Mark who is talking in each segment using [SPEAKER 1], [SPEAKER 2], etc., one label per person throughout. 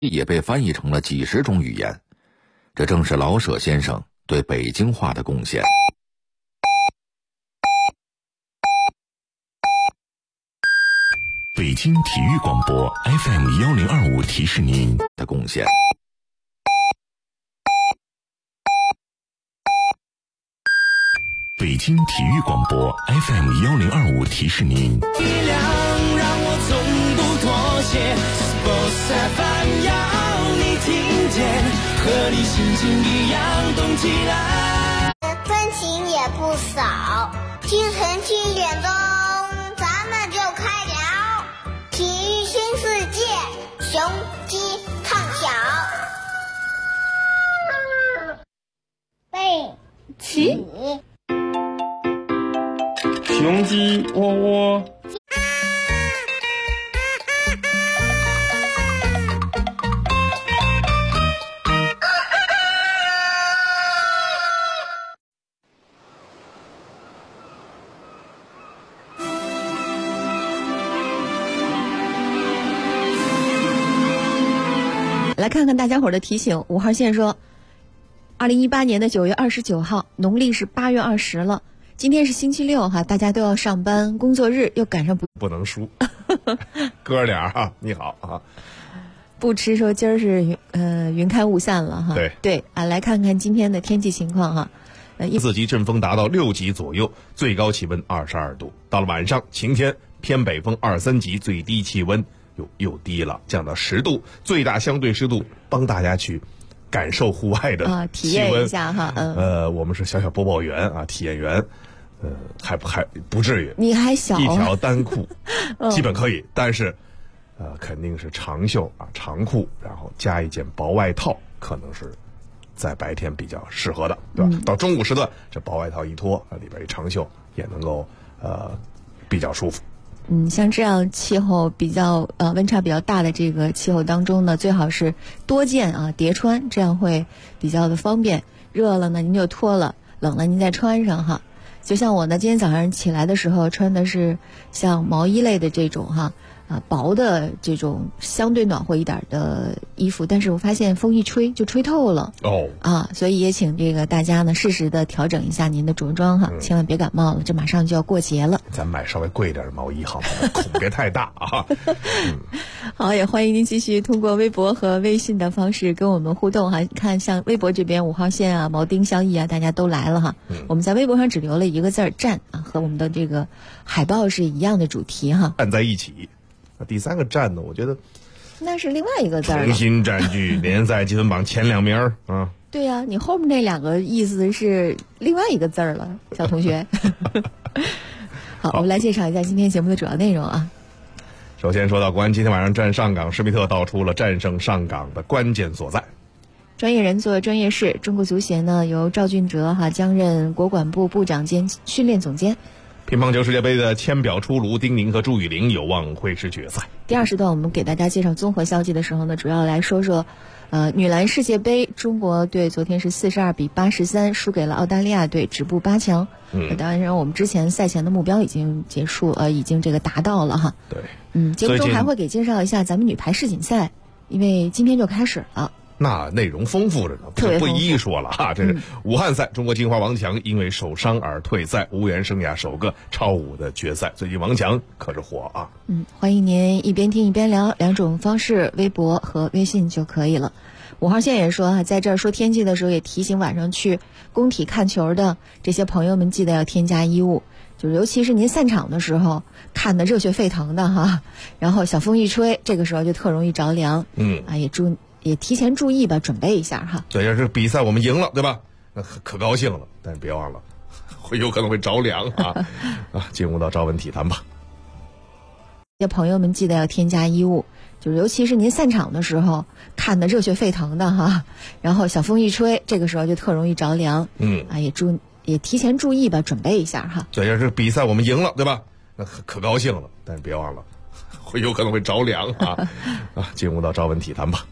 [SPEAKER 1] 也被翻译成了几十种语言。这正是老舍先生对北京话的贡献。
[SPEAKER 2] 北京体育广播 FM1025 提示您
[SPEAKER 1] 的贡献。
[SPEAKER 2] 北京体育广播 FM1025 提示您。
[SPEAKER 3] 力量让我从不妥协 Sports FM 要你听见，和你心情一样动起来。
[SPEAKER 4] 分情也不少，清晨7点钟咱们就开聊体育新世界，雄鸡唱响。背起
[SPEAKER 5] 雄鸡窝窝。
[SPEAKER 6] 来看看大家伙的提醒。5号线说2018年的9月29号，农历是8月20了。今天是星期六哈，大家都要上班，工作日又赶上
[SPEAKER 5] 不能输。哥俩啊，你好啊。
[SPEAKER 6] 不吃说今儿是云开雾散了哈。对啊，来看看今天的天气情况哈。
[SPEAKER 5] 4级阵风达到6级左右，最高气温22度。到了晚上晴天，偏北风2、3级，最低气温又低了，降到10度，最大相对湿度，帮大家去感受户外的气温，
[SPEAKER 6] 体验一下哈。
[SPEAKER 5] 我们是小播报员啊，体验员，还不至于。
[SPEAKER 6] 你还小，
[SPEAKER 5] 一条单裤基本可以，但是肯定是长袖啊，长裤，然后加一件薄外套，可能是在白天比较适合的，对吧？到中午时段，这薄外套一脱，里边一长袖也能够比较舒服。
[SPEAKER 6] 像这样气候比较温差比较大的这个气候当中呢，最好是多件啊叠穿，这样会比较的方便。热了呢您就脱了，冷了您再穿上哈。就像我呢，今天早上起来的时候穿的是像毛衣类的这种哈薄的这种相对暖和一点的衣服，但是我发现风一吹就吹透了所以也请这个大家呢适时的调整一下您的着装哈，千万别感冒了，这马上就要过节了。
[SPEAKER 5] 咱买稍微贵一点的毛衣好吗？孔别太大啊。
[SPEAKER 6] 好，也欢迎您继续通过微博和微信的方式跟我们互动哈。你看像微博这边5号线啊、毛丁相忆啊，大家都来了哈。我们在微博上只留了一个字站啊，和我们的这个海报是一样的主题哈。
[SPEAKER 5] 站在一起。第3个站呢，我觉得
[SPEAKER 6] 那是另外一个字儿，
[SPEAKER 5] 重新占据联赛积分榜前2名啊。
[SPEAKER 6] 对呀，你后面那2个意思是另外一个字儿了，小同学。好，我们来介绍一下今天节目的主要内容啊。
[SPEAKER 5] 首先说到国安今天晚上战上港，施密特道出了战胜上港的关键所在。
[SPEAKER 6] 专业人做专业事，中国足协呢由赵俊哲将任国管部部长兼训练总监。
[SPEAKER 5] 乒乓球世界杯的签表出炉，丁宁和朱雨玲有望会师决赛。
[SPEAKER 6] 第2时段我们给大家介绍综合消息的时候呢，主要来说说女篮世界杯，中国队昨天是42比83输给了澳大利亚队，止步8强。当然我们之前赛前的目标已经结束，已经这个达到了哈。
[SPEAKER 5] 对，
[SPEAKER 6] 节目中还会给介绍一下咱们女排世锦赛，因为今天就开始了。
[SPEAKER 5] 那内容丰富着呢，不一一说了哈。这是武汉赛，中国金花王强因为受伤而退赛，无缘生涯首个超5的决赛。最近王强可是火啊。
[SPEAKER 6] 欢迎您一边听一边聊，2种方式，微博和微信就可以了。5号线也说在这儿说天气的时候也提醒晚上去工体看球的这些朋友们，记得要添加衣物，就是尤其是您散场的时候看的热血沸腾的哈，然后小风一吹，这个时候就特容易着凉。也提前注意吧，准备一下哈。
[SPEAKER 5] 对，要是比赛我们赢了，对吧？那可高兴了，但是别忘了，有可能会着凉啊。进入到朝闻体坛吧。
[SPEAKER 6] 这些朋友们记得要添加衣物，就是尤其是您散场的时候看的热血沸腾的哈，然后小风一吹，这个时候就特容易着凉。也提前注意吧，准备一下哈。
[SPEAKER 5] 对，要是比赛我们赢了，对吧？那可高兴了，但是别忘了，有可能会着凉啊。进入到朝闻体坛吧。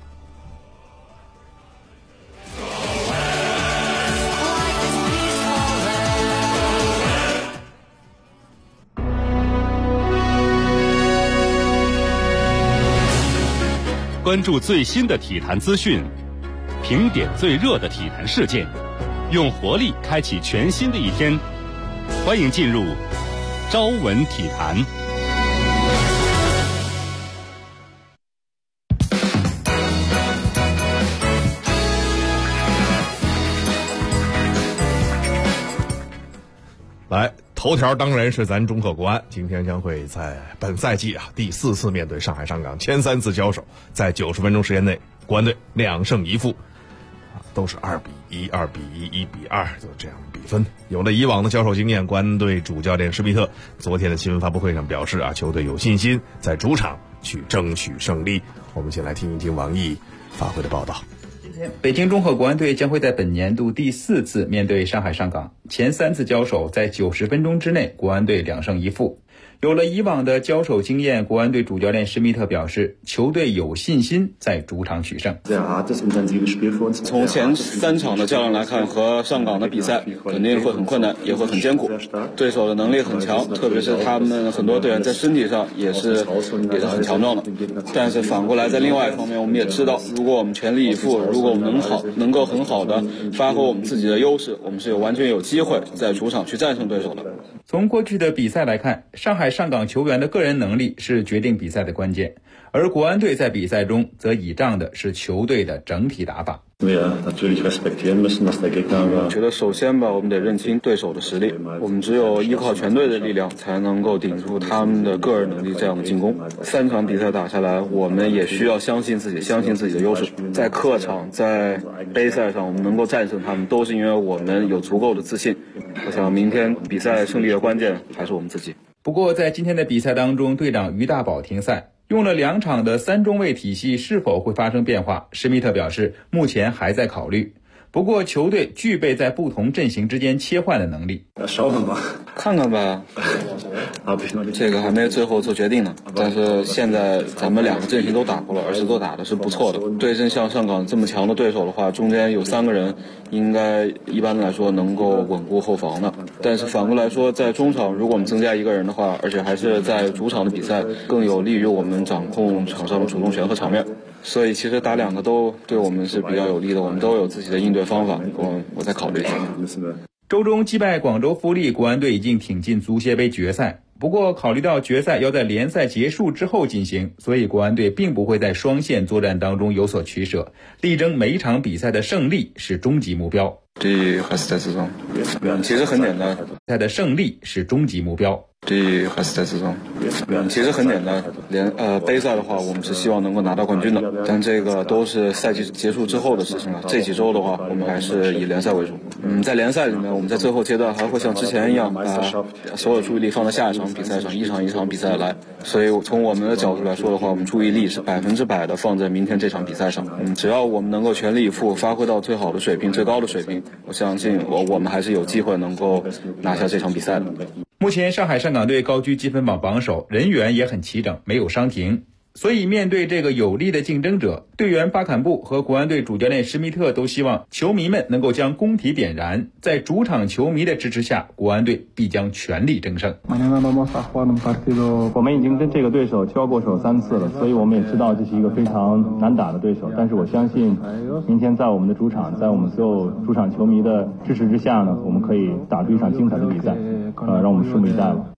[SPEAKER 7] 关注最新的体坛资讯，评点最热的体坛事件，用活力开启全新的一天。欢迎进入朝闻体坛。
[SPEAKER 5] 来，头条当然是咱中赫国安，今天将会在本赛季第4次面对上海上港，前3次交手在90分钟时间内，国安队2胜1负，都是2比1、2比1、1比2，就这样比分。有了以往的交手经验，国安队主教练施密特昨天的新闻发布会上表示球队有信心在主场去争取胜利。我们先来听一听王毅发回的报道。
[SPEAKER 8] 北京中赫国安队将会在本年度第4次面对上海上港，前3次交手在90分钟之内，国安队2胜1负。有了以往的交手经验，国安队主教练施密特表示，球队有信心在主场取胜。
[SPEAKER 9] 从前3场的较量来看，和上港的比赛肯定会很困难，也会很艰苦。对手的能力很强，特别是他们很多队员在身体上也是很强壮的。但是反过来，在另外一方面，我们也知道，如果我们全力以赴，如果我们能够很好的发挥我们自己的优势，我们是完全有机会在主场去战胜对手的。
[SPEAKER 8] 从过去的比赛来看，上海上港球员的个人能力是决定比赛的关键，而国安队在比赛中则倚仗的是球队的整体打法。
[SPEAKER 9] 我觉得首先我们得认清对手的实力，我们只有依靠全队的力量才能够顶住他们的个人能力这样的进攻。3场比赛打下来，我们也需要相信自己，相信自己的优势。在客场，在杯赛上，我们能够战胜他们，都是因为我们有足够的自信。我想明天比赛胜利的关键还是我们自己。
[SPEAKER 8] 不过在今天的比赛当中，队长于大宝停赛，用了2场的3中卫体系是否会发生变化，施密特表示目前还在考虑。不过球队具备在不同阵型之间切换的能力。
[SPEAKER 9] 看看吧，这个还没最后做决定呢。但是现在咱们2个阵型都打过了，而且都打的是不错的。对阵像上港这么强的对手的话，中间有3个人应该一般来说能够稳固后防的。但是反过来说，在中场如果我们增加1个人的话，而且还是在主场的比赛，更有利于我们掌控场上的主动权和场面。所以其实打2个都对我们是比较有利的，我们都有自己的应对方法。我再考虑一下。
[SPEAKER 8] 周中击败广州富力，国安队已经挺进足协杯决赛。不过考虑到决赛要在联赛结束之后进行，所以国安队并不会在双线作战当中有所取舍，力争每一场比赛的胜利是终极目标。
[SPEAKER 9] 这还是在之中，其实很简单，
[SPEAKER 8] 他的胜利是终极目标。
[SPEAKER 9] 这还是在之中，其实很简单。杯赛的话，我们是希望能够拿到冠军的，但这个都是赛季结束之后的事情了。这几周的话，我们还是以联赛为主。在联赛里面，我们在最后阶段还会像之前一样，把所有注意力放在下一场比赛上，一场比赛来。所以从我们的角度来说的话，我们注意力是100%的放在明天这场比赛上。只要我们能够全力以赴，发挥到最好的水平、最高的水平，我相信我们还是有机会能够拿下这场比赛的。
[SPEAKER 8] 目前上海上港队高居积分榜榜首，人员也很齐整，没有伤停。所以面对这个有力的竞争者，队员巴坎布和国安队主教练施密特都希望球迷们能够将工体点燃，在主场球迷的支持下，国安队必将全力争胜。
[SPEAKER 10] 我们已经跟这个对手交过手3次了，所以我们也知道这是一个非常难打的对手，但是我相信明天在我们的主场，在我们所有主场球迷的支持之下呢，我们可以打出一场精彩的比赛，让我们拭目以待吧。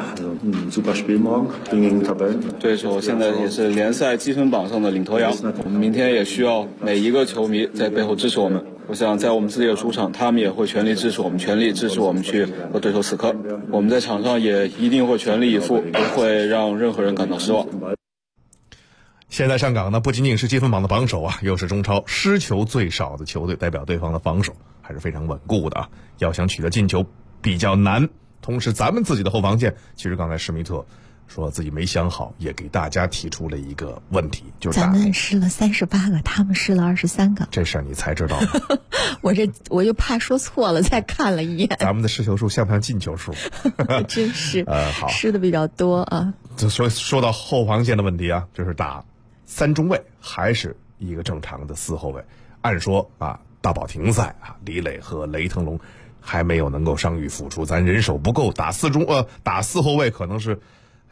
[SPEAKER 9] 对手现在也是联赛积分榜上的领头羊，我们明天也需要每一个球迷在背后支持我们。我想在我们自己的主场，他们也会全力支持我们，全力支持我们去和对手死磕。我们在场上也一定会全力以赴，不会让任何人感到失望。
[SPEAKER 5] 现在上港呢，不仅仅是积分榜的榜首又是中超失球最少的球队，代表对方的防守还是非常稳固的要想取得进球比较难。同时咱们自己的后防线，其实刚才施密特说自己没想好，也给大家提出了一个问题，就是
[SPEAKER 6] 咱们失了38个，他们失了23个。
[SPEAKER 5] 这事儿你才知道吗？
[SPEAKER 6] 我就怕说错了，再看了一眼。
[SPEAKER 5] 咱们的失球数像不像进球数？
[SPEAKER 6] 真是
[SPEAKER 5] 好，
[SPEAKER 6] 失的比较多啊。
[SPEAKER 5] 说到后防线的问题就是打3中卫还是一个正常的4后卫。按说大宝停赛李磊和雷腾龙还没有能够伤愈复出，咱人手不够，打4后卫可能是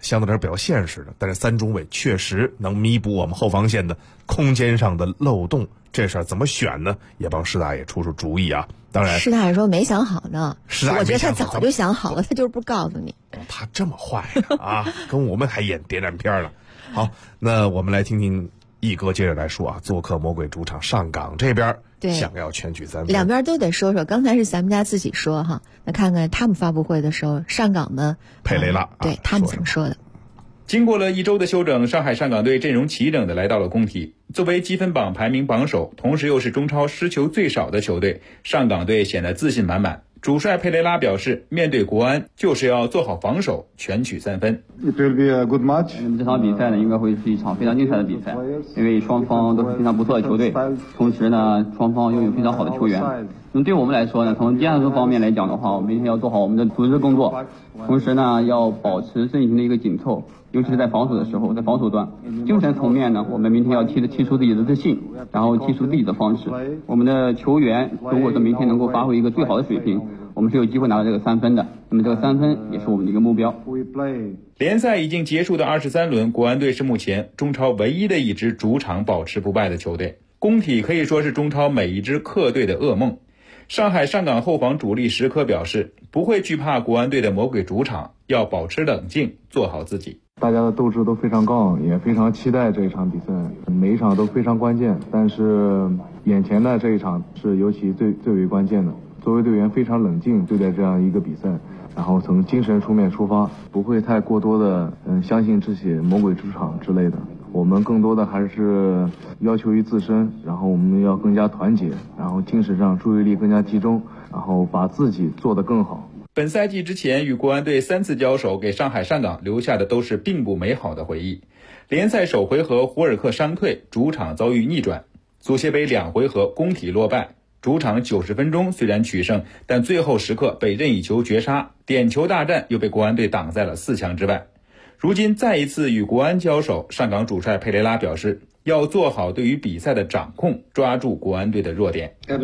[SPEAKER 5] 相对来说比较现实的，但是3中卫确实能弥补我们后防线的空间上的漏洞。这事儿怎么选呢？也帮施大爷出主意啊。当然，
[SPEAKER 6] 施大爷说没想好呢。我觉得他早就想好了，他就是不告诉你。
[SPEAKER 5] 他这么坏啊，跟我们还演谍战片了。好，那我们来听听毅哥接着来说啊，做客魔鬼主场上港这边，想要全取3分，
[SPEAKER 6] 两边都得说说。刚才是咱们家自己说哈，那看看他们发布会的时候，上港的
[SPEAKER 5] 佩雷拉，
[SPEAKER 6] 对他们怎么说的。
[SPEAKER 8] 经过了1周的休整，上海上港队阵容齐整的来到了工体。作为积分榜排名榜首，同时又是中超失球最少的球队，上港队显得自信满满。主帅佩雷拉表示，面对国安就是要做好防守，全取3分。
[SPEAKER 11] It will be a good match.
[SPEAKER 12] 这场比赛呢，应该会是一场非常精彩的比赛，因为双方都是非常不错的球队，同时呢，双方拥有非常好的球员。那么对我们来说呢，从第2个方面来讲的话，我们一定要做好我们的组织工作，同时呢，要保持阵型的一个紧凑，尤其是在防守的时候，在防守端。精神层面呢，我们明天要踢出自己的自信，然后踢出自己的方式。我们的球员如果说明天能够发挥一个最好的水平，我们是有机会拿到这个3分的。那么这个3分也是我们的一个目标。
[SPEAKER 8] 联赛已经结束的23轮，国安队是目前中超唯一的一支主场保持不败的球队。工体可以说是中超每一支客队的噩梦。上海上港后防主力石科表示，不会惧怕国安队的魔鬼主场，要保持冷静，做好自己。
[SPEAKER 10] 大家的斗志都非常高昂，也非常期待这一场比赛，每一场都非常关键，但是眼前的这一场是尤其最为关键的。作为队员非常冷静对待这样一个比赛，然后从精神出面出发，不会太过多的相信这些魔鬼主场之类的。我们更多的还是要求于自身，然后我们要更加团结，然后精神上注意力更加集中，然后把自己做得更好。
[SPEAKER 8] 本赛季之前与国安队3次交手，给上海上港留下的都是并不美好的回忆。联赛首回合胡尔克伤退，主场遭遇逆转；足协杯2回合工体落败，主场90分钟虽然取胜，但最后时刻被任意球绝杀，点球大战又被国安队挡在了4强之外。如今再一次与国安交手，上港主帅佩雷拉表示，要做好对于比赛的掌控，抓住国安队的弱点。
[SPEAKER 11] 在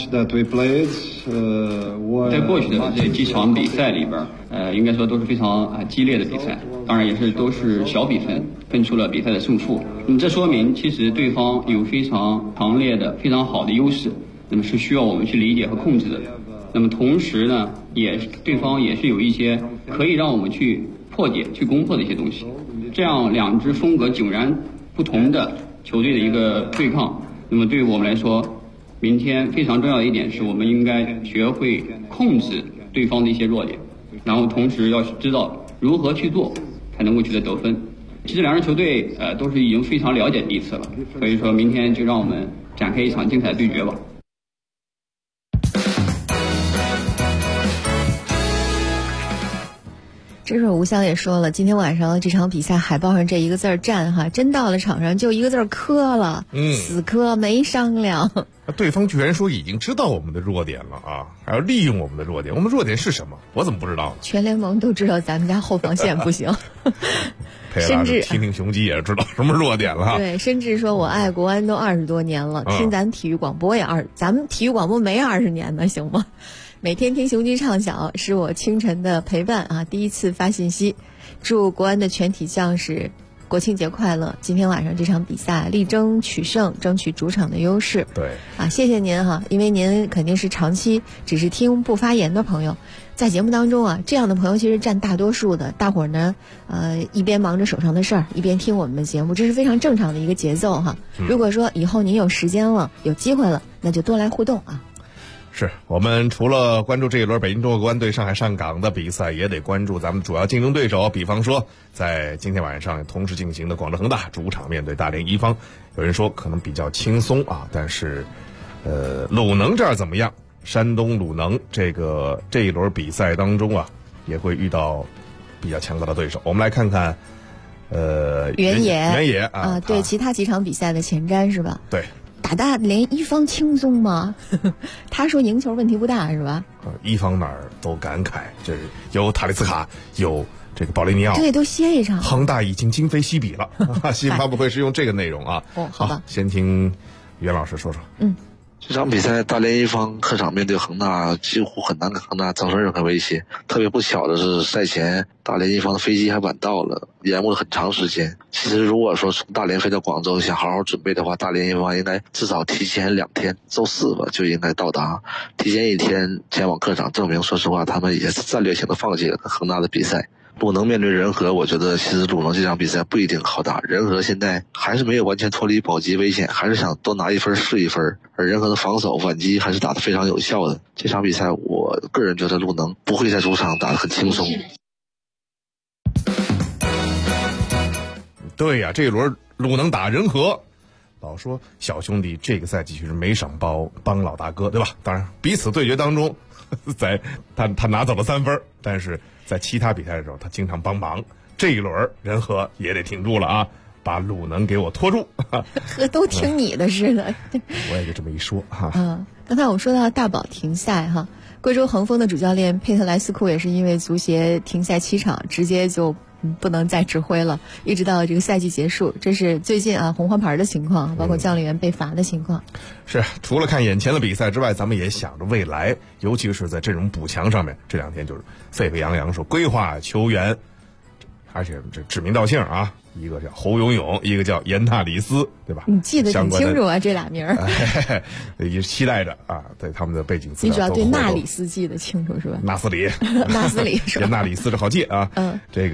[SPEAKER 12] 过去的这几场比赛里边，应该说都是非常激烈的比赛，当然也是都是小比分分出了比赛的胜负。这说明其实对方有非常强烈的、非常好的优势，那么是需要我们去理解和控制的。那么同时呢，对方也是有一些可以让我们去破解、去攻破的一些东西。这样2支风格迥然不同的球队的一个对抗，那么对于我们来说，明天非常重要的一点是我们应该学会控制对方的一些弱点，然后同时要知道如何去做才能够取得得分。其实2支球队都是已经非常了解彼此了，所以说明天就让我们展开一场精彩的对决吧。
[SPEAKER 6] 这时候吴翔也说了，今天晚上这场比赛海报上这一个字战哈，真到了场上就一个字磕了，死磕没商量。
[SPEAKER 5] 对方居然说已经知道我们的弱点了啊，还要利用我们的弱点。我们弱点是什么？我怎么不知道呢？
[SPEAKER 6] 全联盟都知道咱们家后防线不行。
[SPEAKER 5] 甚至听听雄鸡也知道什么弱点了。
[SPEAKER 6] 对，甚至说我爱国安都20多年了，听咱体育广播也咱们体育广播没20年呢，行吗？每天听雄鸡唱响是我清晨的陪伴啊！第一次发信息，祝国安的全体将士国庆节快乐！今天晚上这场比赛力争取胜，争取主场的优势。
[SPEAKER 5] 对
[SPEAKER 6] 啊，谢谢您哈，因为您肯定是长期只是听不发言的朋友，在节目当中啊，这样的朋友其实占大多数的。大伙儿呢，一边忙着手上的事儿，一边听我们的节目，这是非常正常的一个节奏哈。如果说以后您有时间了，有机会了，那就多来互动啊。
[SPEAKER 5] 是我们除了关注这一轮北京中国国安对上海上港的比赛，也得关注咱们主要竞争对手，比方说在今天晚上同时进行的广州恒大主场面对大连一方。有人说可能比较轻松啊，但是鲁能这儿怎么样？山东鲁能这一轮比赛当中啊，也会遇到比较强大的对手。我们来看看
[SPEAKER 6] 原野
[SPEAKER 5] 啊，
[SPEAKER 6] 对其他几场比赛的前瞻是吧？
[SPEAKER 5] 对。
[SPEAKER 6] 打大连一方轻松吗？他说赢球问题不大是吧？
[SPEAKER 5] 一方哪儿都感慨，就是有塔利斯卡，有这个保利尼奥，
[SPEAKER 6] 对，都歇一场。
[SPEAKER 5] 恒大已经今非昔比了。新闻发布会是用这个内容啊。
[SPEAKER 6] 好吧。
[SPEAKER 5] 先听袁老师说说。
[SPEAKER 11] 这场比赛大连一方客场面对恒大，几乎很难给恒大造成任何威胁。特别不巧的是，赛前大连一方的飞机还晚到了，延误了很长时间。其实如果说从大连飞到广州想好好准备的话，大连一方应该至少提前2天，周4吧就应该到达，提前1天前往客场，证明说实话他们也是战略性的放弃了跟恒大的比赛。鲁能面对人和，我觉得其实鲁能这场比赛不一定好打，人和现在还是没有完全脱离保级危险，还是想多拿1分是1分，而人和的防守反击还是打得非常有效的。这场比赛我个人觉得鲁能不会在主场打得很轻松。
[SPEAKER 5] 对呀，这一轮鲁能打人和，老说小兄弟这个赛季是没少帮老大哥，对吧？当然彼此对决当中在他拿走了3分，但是在其他比赛的时候他经常帮忙。这一轮人和也得挺住了啊，把鲁能给我拖住。
[SPEAKER 6] 和都听你的似的。
[SPEAKER 5] 我也就这么一说哈。
[SPEAKER 6] 刚才我们说到大宝停赛哈，贵州恒丰的主教练佩特莱斯库也是因为足协停赛7场，直接就不能再指挥了，一直到这个赛季结束。这是最近红黄牌的情况，包括将领员被罚的情况。
[SPEAKER 5] 是，除了看眼前的比赛之外，咱们也想着未来，尤其是在阵容补强上面，这2天就是沸沸扬扬说规划球员，而且这指名道姓啊，一个叫侯永永，一个叫严纳里斯，对吧？
[SPEAKER 6] 你记得挺清楚啊，这俩名儿。
[SPEAKER 5] 也期待着啊，对他们的背景资料。
[SPEAKER 6] 你主要对纳里斯记得清楚是吧？
[SPEAKER 5] 纳斯里，
[SPEAKER 6] 纳斯里是吧？
[SPEAKER 5] 严纳里斯这好记啊。这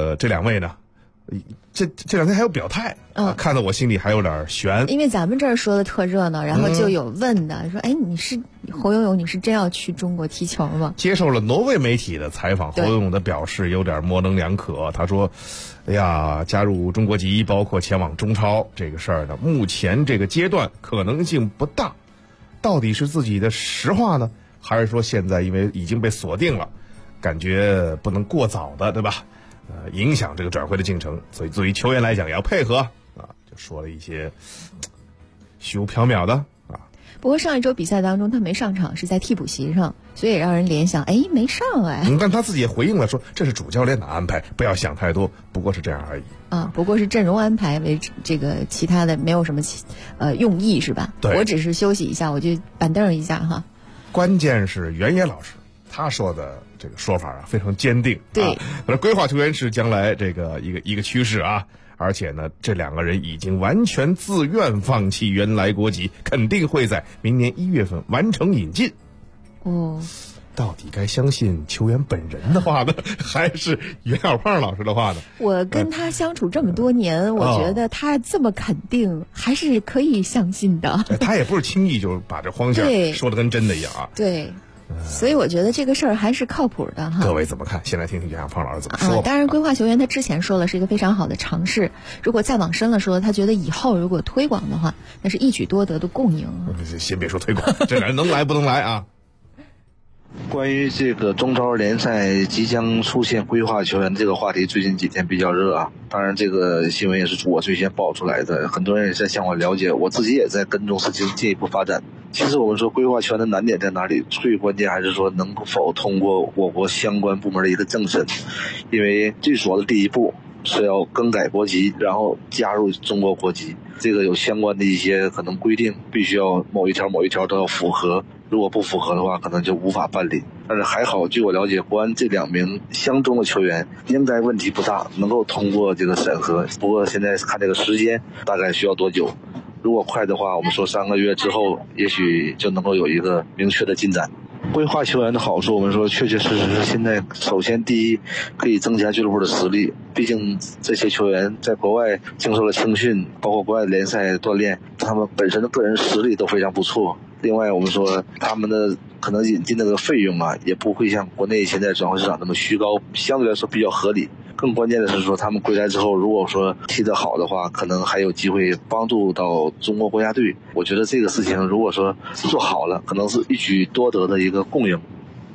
[SPEAKER 5] 2位呢，这2天还有表态，看得我心里还有点悬。
[SPEAKER 6] 因为咱们这儿说的特热闹，然后就有问的说，哎，你是侯永永，你是真要去中国踢球吗？
[SPEAKER 5] 接受了挪威媒体的采访，侯永永的表示有点模棱两可。他说：“哎呀，加入中国籍，包括前往中超这个事儿呢，目前这个阶段可能性不大。到底是自己的实话呢，还是说现在因为已经被锁定了，感觉不能过早的，对吧？影响这个转会的进程，所以作为球员来讲也要配合啊，就说了一些虚无缥缈的啊。
[SPEAKER 6] 不过上一周比赛当中他没上场，是在替补席上，所以也让人联想，哎，没上哎。
[SPEAKER 5] 但他自己也回应了说，这是主教练的安排，不要想太多，不过是这样而已
[SPEAKER 6] 啊。不过是阵容安排为这个，其他的没有什么用意是吧？
[SPEAKER 5] 对，
[SPEAKER 6] 我只是休息一下，我就板凳一下哈。
[SPEAKER 5] 关键是袁野老师他说的这个说法啊，非常坚定。
[SPEAKER 6] 对，
[SPEAKER 5] 规划球员是将来这个一个趋势啊，而且呢，这2个人已经完全自愿放弃原来国籍，肯定会在明年1月份完成引进。
[SPEAKER 6] 哦，
[SPEAKER 5] 到底该相信球员本人的话呢，还是袁小胖老师的话呢？
[SPEAKER 6] 我跟他相处这么多年，我觉得他这么肯定，还是可以相信的。
[SPEAKER 5] 他也不是轻易就把这荒线说的跟真的一样啊。
[SPEAKER 6] 对。所以我觉得这个事儿还是靠谱的哈。
[SPEAKER 5] 各位怎么看？先来听听袁小胖老师怎么说。
[SPEAKER 6] 当然，规划球员他之前说了是一个非常好的尝试，如果再往深了说，他觉得以后如果推广的话，那是一举多得的共赢。
[SPEAKER 5] 先别说推广，这俩人能来不能来啊？
[SPEAKER 11] 关于这个中超联赛即将出现规划球员这个话题，最近几天比较热啊。当然，这个新闻也是我最先爆出来的，很多人也在向我了解，我自己也在跟踪事情进一步发展。其实我们说规划球员的难点在哪里？最关键还是说能否通过我国相关部门的一个政审，因为最主要的第一步是要更改国籍，然后加入中国国籍，这个有相关的一些可能规定，必须要某一条都要符合。如果不符合的话，可能就无法办理。但是还好，据我了解，国安这2名相中的球员应该问题不大，能够通过这个审核。不过现在看这个时间大概需要多久，如果快的话，我们说3个月之后也许就能够有一个明确的进展。规划球员的好处，我们说确确实实是现在首先第一可以增加俱乐部的实力，毕竟这些球员在国外经受了青训，包括国外联赛锻炼，他们本身的个人实力都非常不错。另外我们说他们的可能引进那个费用啊，也不会像国内现在转会市场那么虚高，相对来说比较合理。更关键的是说，他们归来之后，如果说踢得好的话，可能还有机会帮助到中国国家队。我觉得这个事情如果说做好了，可能是一举多得的一个共赢。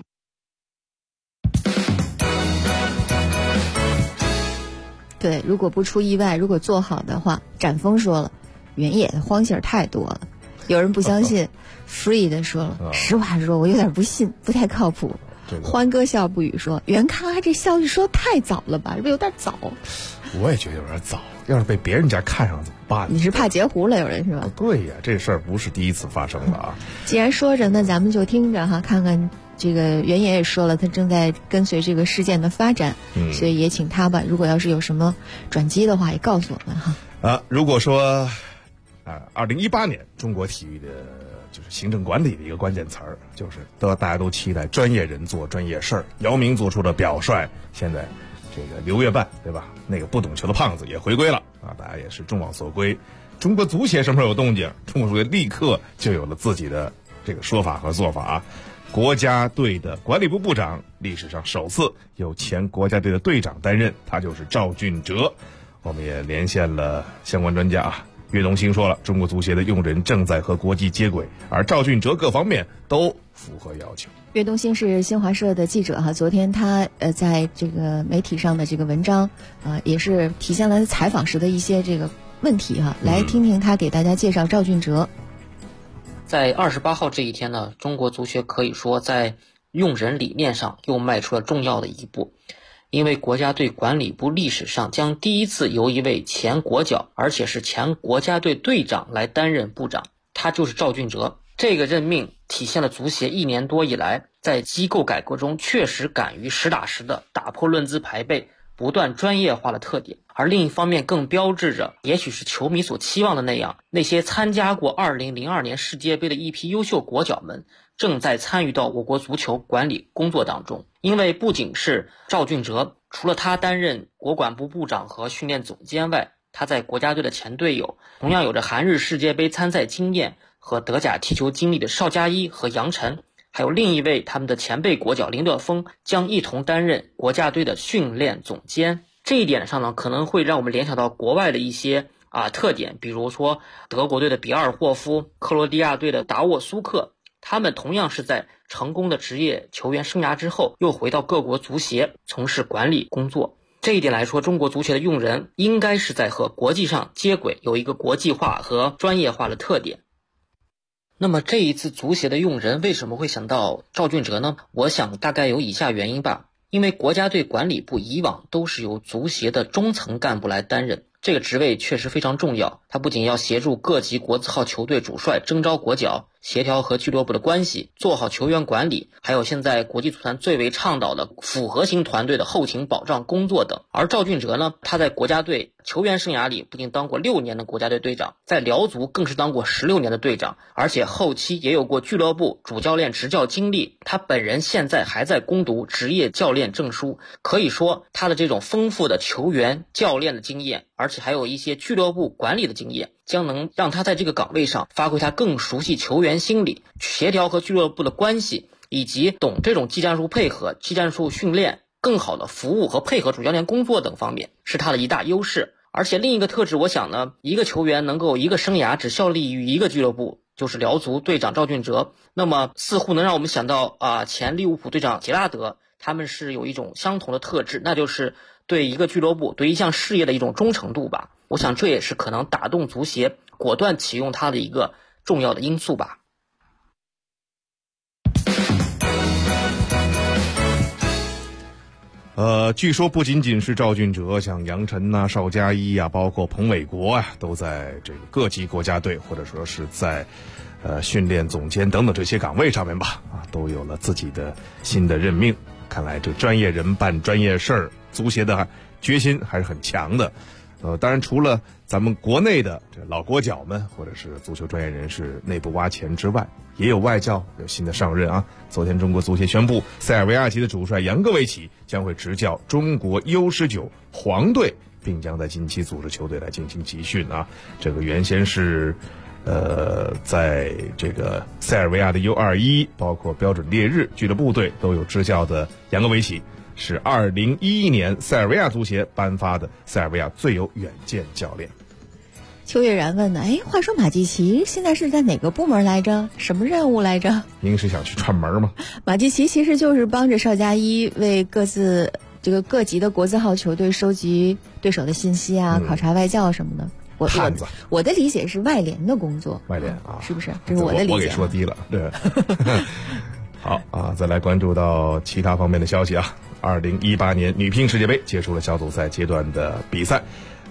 [SPEAKER 6] 对，如果不出意外，如果做好的话，展峰说了，原野的荒信儿太多了。有人不相信，Free 的说了，实话说，我有点不信，不太靠谱。欢哥笑不语说，袁咖这消息说太早了吧，是不是有点早？
[SPEAKER 5] 我也觉得有点早。 要是被别人家看上怎么办呢？
[SPEAKER 6] 你是怕截胡了，有人是吧？
[SPEAKER 5] 对呀，这事儿不是第一次发生了啊。
[SPEAKER 6] 既然说着，那咱们就听着哈，看看这个袁爷也说了，他正在跟随这个事件的发展，所以也请他吧。如果要是有什么转机的话，也告诉我们哈。
[SPEAKER 5] 如果说2018年中国体育的就是行政管理的一个关键词儿，就是大家都期待专业人做专业事儿。姚明做出了表率，现在这个刘月半对吧？那个不懂球的胖子也回归了啊，大家也是众望所归。中国足协什么时候有动静，中国足协立刻就有了自己的这个说法和做法啊。国家队的管理部部长历史上首次由前国家队的队长担任，他就是赵俊哲。我们也连线了相关专家啊。岳东兴说了，中国足协的用人正在和国际接轨，而赵俊哲各方面都符合要求。
[SPEAKER 6] 岳东兴是新华社的记者哈，昨天他在这个媒体上的这个文章也是体现了采访时的一些这个问题哈，来听听他给大家介绍赵俊哲。
[SPEAKER 13] 在28号这一天呢，中国足协可以说在用人理念上又迈出了重要的一步。因为国家队管理部历史上将第一次由一位前国脚，而且是前国家队队长来担任部长，他就是赵俊哲。这个任命体现了足协1年多以来在机构改革中确实敢于实打实的打破论资排辈，不断专业化的特点。而另一方面更标志着，也许是球迷所期望的那样，那些参加过2002年世界杯的一批优秀国脚们正在参与到我国足球管理工作当中。因为不仅是赵俊哲，除了他担任国管部部长和训练总监外，他在国家队的前队友，同样有着韩日世界杯参赛经验和德甲踢球经历的邵佳一和杨晨，还有另一位他们的前辈国脚林乐峰，将一同担任国家队的训练总监。这一点上呢，可能会让我们联想到国外的一些特点，比如说德国队的比尔霍夫，克罗地亚队的达沃苏克，他们同样是在成功的职业球员生涯之后，又回到各国足协从事管理工作。这一点来说，中国足协的用人应该是在和国际上接轨，有一个国际化和专业化的特点。那么这一次足协的用人为什么会想到赵俊哲呢？我想大概有以下原因吧。因为国家队管理部以往都是由足协的中层干部来担任，这个职位确实非常重要。他不仅要协助各级国字号球队主帅征召国脚，协调和俱乐部的关系，做好球员管理，还有现在国际足坛最为倡导的复合型团队的后勤保障工作等。而赵俊哲呢，他在国家队球员生涯里不仅当过6年的国家队队长，在辽足更是当过16年的队长，而且后期也有过俱乐部主教练执教经历。他本人现在还在攻读职业教练证书，可以说他的这种丰富的球员教练的经验，而且还有一些俱乐部管理的经验，将能让他在这个岗位上发挥他更熟悉球员心理，协调和俱乐部的关系，以及懂这种技战术配合、技战术训练，更好的服务和配合主教练工作等方面，是他的一大优势。而且另一个特质，我想呢，一个球员能够一个生涯只效力于一个俱乐部，就是辽足队长赵俊哲，那么似乎能让我们想到前利物浦队长杰拉德，他们是有一种相同的特质，那就是对一个俱乐部、对一项事业的一种忠诚度吧。我想这也是可能打动足协果断启用他的一个重要的因素吧。
[SPEAKER 5] 据说不仅仅是赵俊哲，像杨晨啊、邵佳一啊，包括彭伟国啊，都在这个各级国家队或者说是在训练总监等等这些岗位上面吧，都有了自己的新的任命。看来这专业人办专业事儿，足协的决心还是很强的。当然除了咱们国内的这老国脚们或者是足球专业人士内部挖潜之外，也有外教有新的上任啊。昨天中国足协宣布，塞尔维亚籍的主帅杨戈维奇将会执教中国 U19 黄队，并将在近期组织球队来进行集训啊。这个原先是在这个塞尔维亚的 U21 包括标准烈日俱乐部队都有执教的杨戈维奇，是2011年塞尔维亚足协颁发的塞尔维亚最有远见教练。
[SPEAKER 6] 邱月然问呢，话说马季奇现在是在哪个部门来着？什么任务来着？
[SPEAKER 5] 您是想去串门吗？
[SPEAKER 6] 马季奇其实就是帮着邵佳一为各级的国字号球队收集对手的信息啊，考察外教什么的。我的理解是外联的工作。外联啊，是不是？这是我的理解。
[SPEAKER 5] 我给说低了，对。好啊，再来关注到其他方面的消息啊。2018年女乒世界杯结束了小组赛阶段的比赛，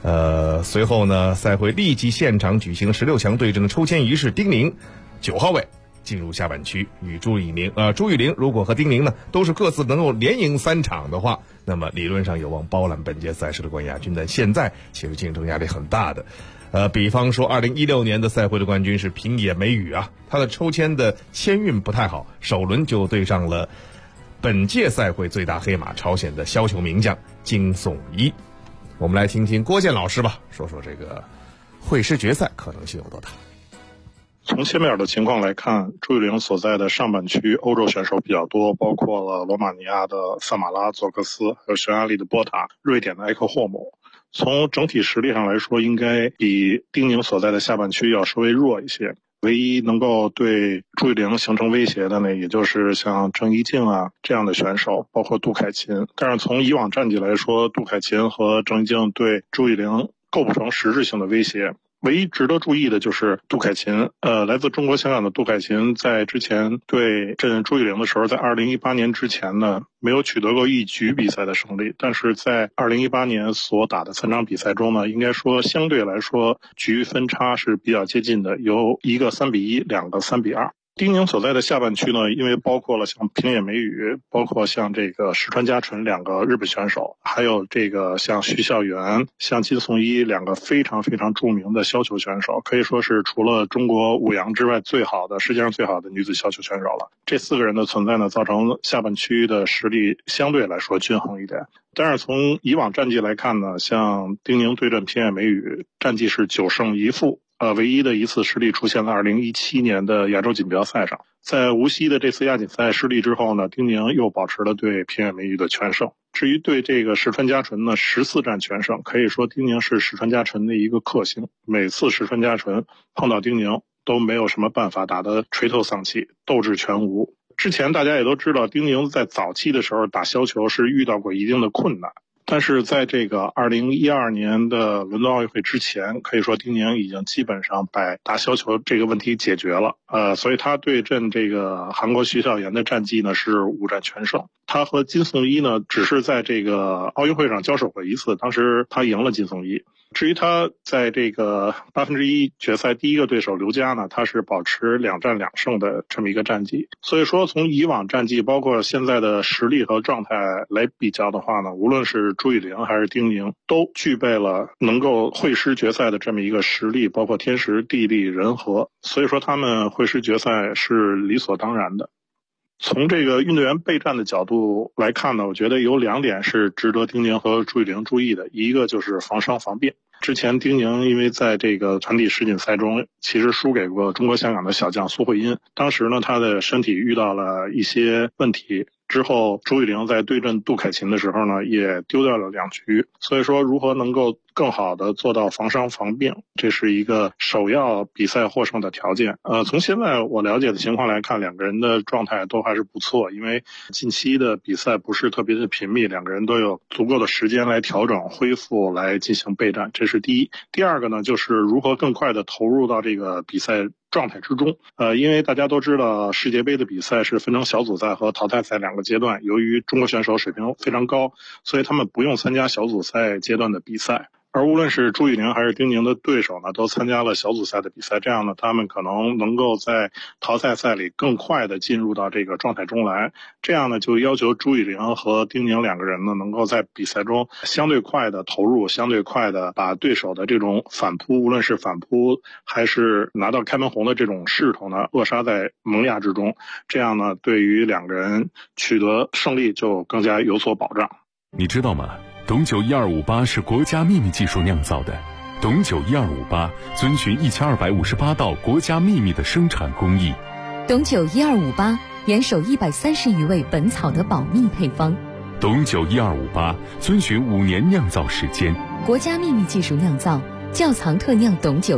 [SPEAKER 5] 随后呢，赛会立即现场举行16强对阵的抽签仪式，丁宁9号位进入下半区，与朱雨玲如果和丁宁呢都是各自能够连赢3场的话，那么理论上有望包揽本届赛事的冠亚军。但现在其实竞争压力很大的。比方说2016年的赛会的冠军是平野美宇啊，他的抽签的签运不太好，首轮就对上了本届赛会最大黑马朝鲜的削球名将金颂一。我们来听听郭健老师吧，说说这个会师决赛可能性有多大。
[SPEAKER 14] 从切梅尔的情况来看，朱雨玲所在的上半区欧洲选手比较多，包括了罗马尼亚的萨马拉、佐克斯，还有匈牙利的波塔、瑞典的埃克霍姆。从整体实力上来说，应该比丁宁所在的下半区要稍微弱一些。唯一能够对朱雨玲形成威胁的呢，也就是像郑怡静啊这样的选手，包括杜凯琴。但是从以往战绩来说，杜凯琴和郑怡静对朱雨玲构不成实质性的威胁。唯一值得注意的就是杜凯琴，来自中国香港的杜凯琴在之前对阵朱雨玲的时候，在2018年之前呢，没有取得过一局比赛的胜利，但是在2018年所打的3场比赛中呢，应该说相对来说局分差是比较接近的，有一个3-1，两个3-2。丁宁所在的下半区呢，因为包括了像平野美宇，包括像这个石川佳纯2个日本选手，还有这个像徐孝元、像金颂一2个非常非常著名的削球选手，可以说是除了中国5洋之外世界上最好的女子削球选手了。这4个人的存在呢，造成下半区的实力相对来说均衡一点。但是从以往战绩来看呢，像丁宁对阵平野美宇，战绩是9胜1负。唯一的一次失利出现在2017年的亚洲锦标赛上。在无锡的这次亚锦赛失利之后呢，丁宁又保持了对平野美宇的全胜。至于对这个石川佳纯呢，14战全胜，可以说丁宁是石川佳纯的一个克星。每次石川佳纯碰到丁宁都没有什么办法，打得垂头丧气，斗志全无。之前大家也都知道，丁宁在早期的时候打削球是遇到过一定的困难。但是在这个2012年的伦敦奥运会之前，可以说丁宁已经基本上把打削球这个问题解决了。所以他对阵这个韩国徐孝言的战绩呢是5战全胜。他和金颂一呢只是在这个奥运会上交手过一次，当时他赢了金颂一。至于他在这个1/8决赛第一个对手刘佳呢，他是保持2战2胜的这么一个战绩。所以说从以往战绩包括现在的实力和状态来比较的话呢，无论是朱雨玲还是丁宁都具备了能够会师决赛的这么一个实力，包括天时地利人和，所以说他们会师决赛是理所当然的。从这个运动员备战的角度来看呢，我觉得有2点是值得丁宁和朱雨玲注意的。一个就是防伤防病。之前丁宁因为在这个团体世锦赛中其实输给过中国香港的小将苏慧音，当时呢她的身体遇到了一些问题，之后朱雨玲在对阵杜凯琴的时候呢也丢掉了2局。所以说如何能够更好的做到防伤防病，这是一个首要比赛获胜的条件。从现在我了解的情况来看，2个人的状态都还是不错，因为近期的比赛不是特别的频密，2个人都有足够的时间来调整恢复来进行备战，这是第一。第二个呢，就是如何更快的投入到这个比赛状态之中。因为大家都知道世界杯的比赛是分成小组赛和淘汰赛2个阶段，由于中国选手水平非常高，所以他们不用参加小组赛阶段的比赛。而无论是朱雨玲还是丁宁的对手呢，都参加了小组赛的比赛，这样呢，他们可能能够在淘汰赛里更快的进入到这个状态中来。这样呢，就要求朱雨玲和丁宁2个人呢，能够在比赛中相对快的投入，相对快的把对手的这种反扑，无论是反扑还是拿到开门红的这种势头呢，扼杀在萌芽之中。这样呢，对于2个人取得胜利就更加有所保障。
[SPEAKER 2] 你知道吗？董九1258是国家秘密技术酿造的，董九1258遵循1258道国家秘密的生产工艺。
[SPEAKER 15] 董九1258严守130余味本草的保密配方。
[SPEAKER 2] 董九1258遵循5年酿造时间，
[SPEAKER 15] 国家秘密技术酿造，窖藏特酿董九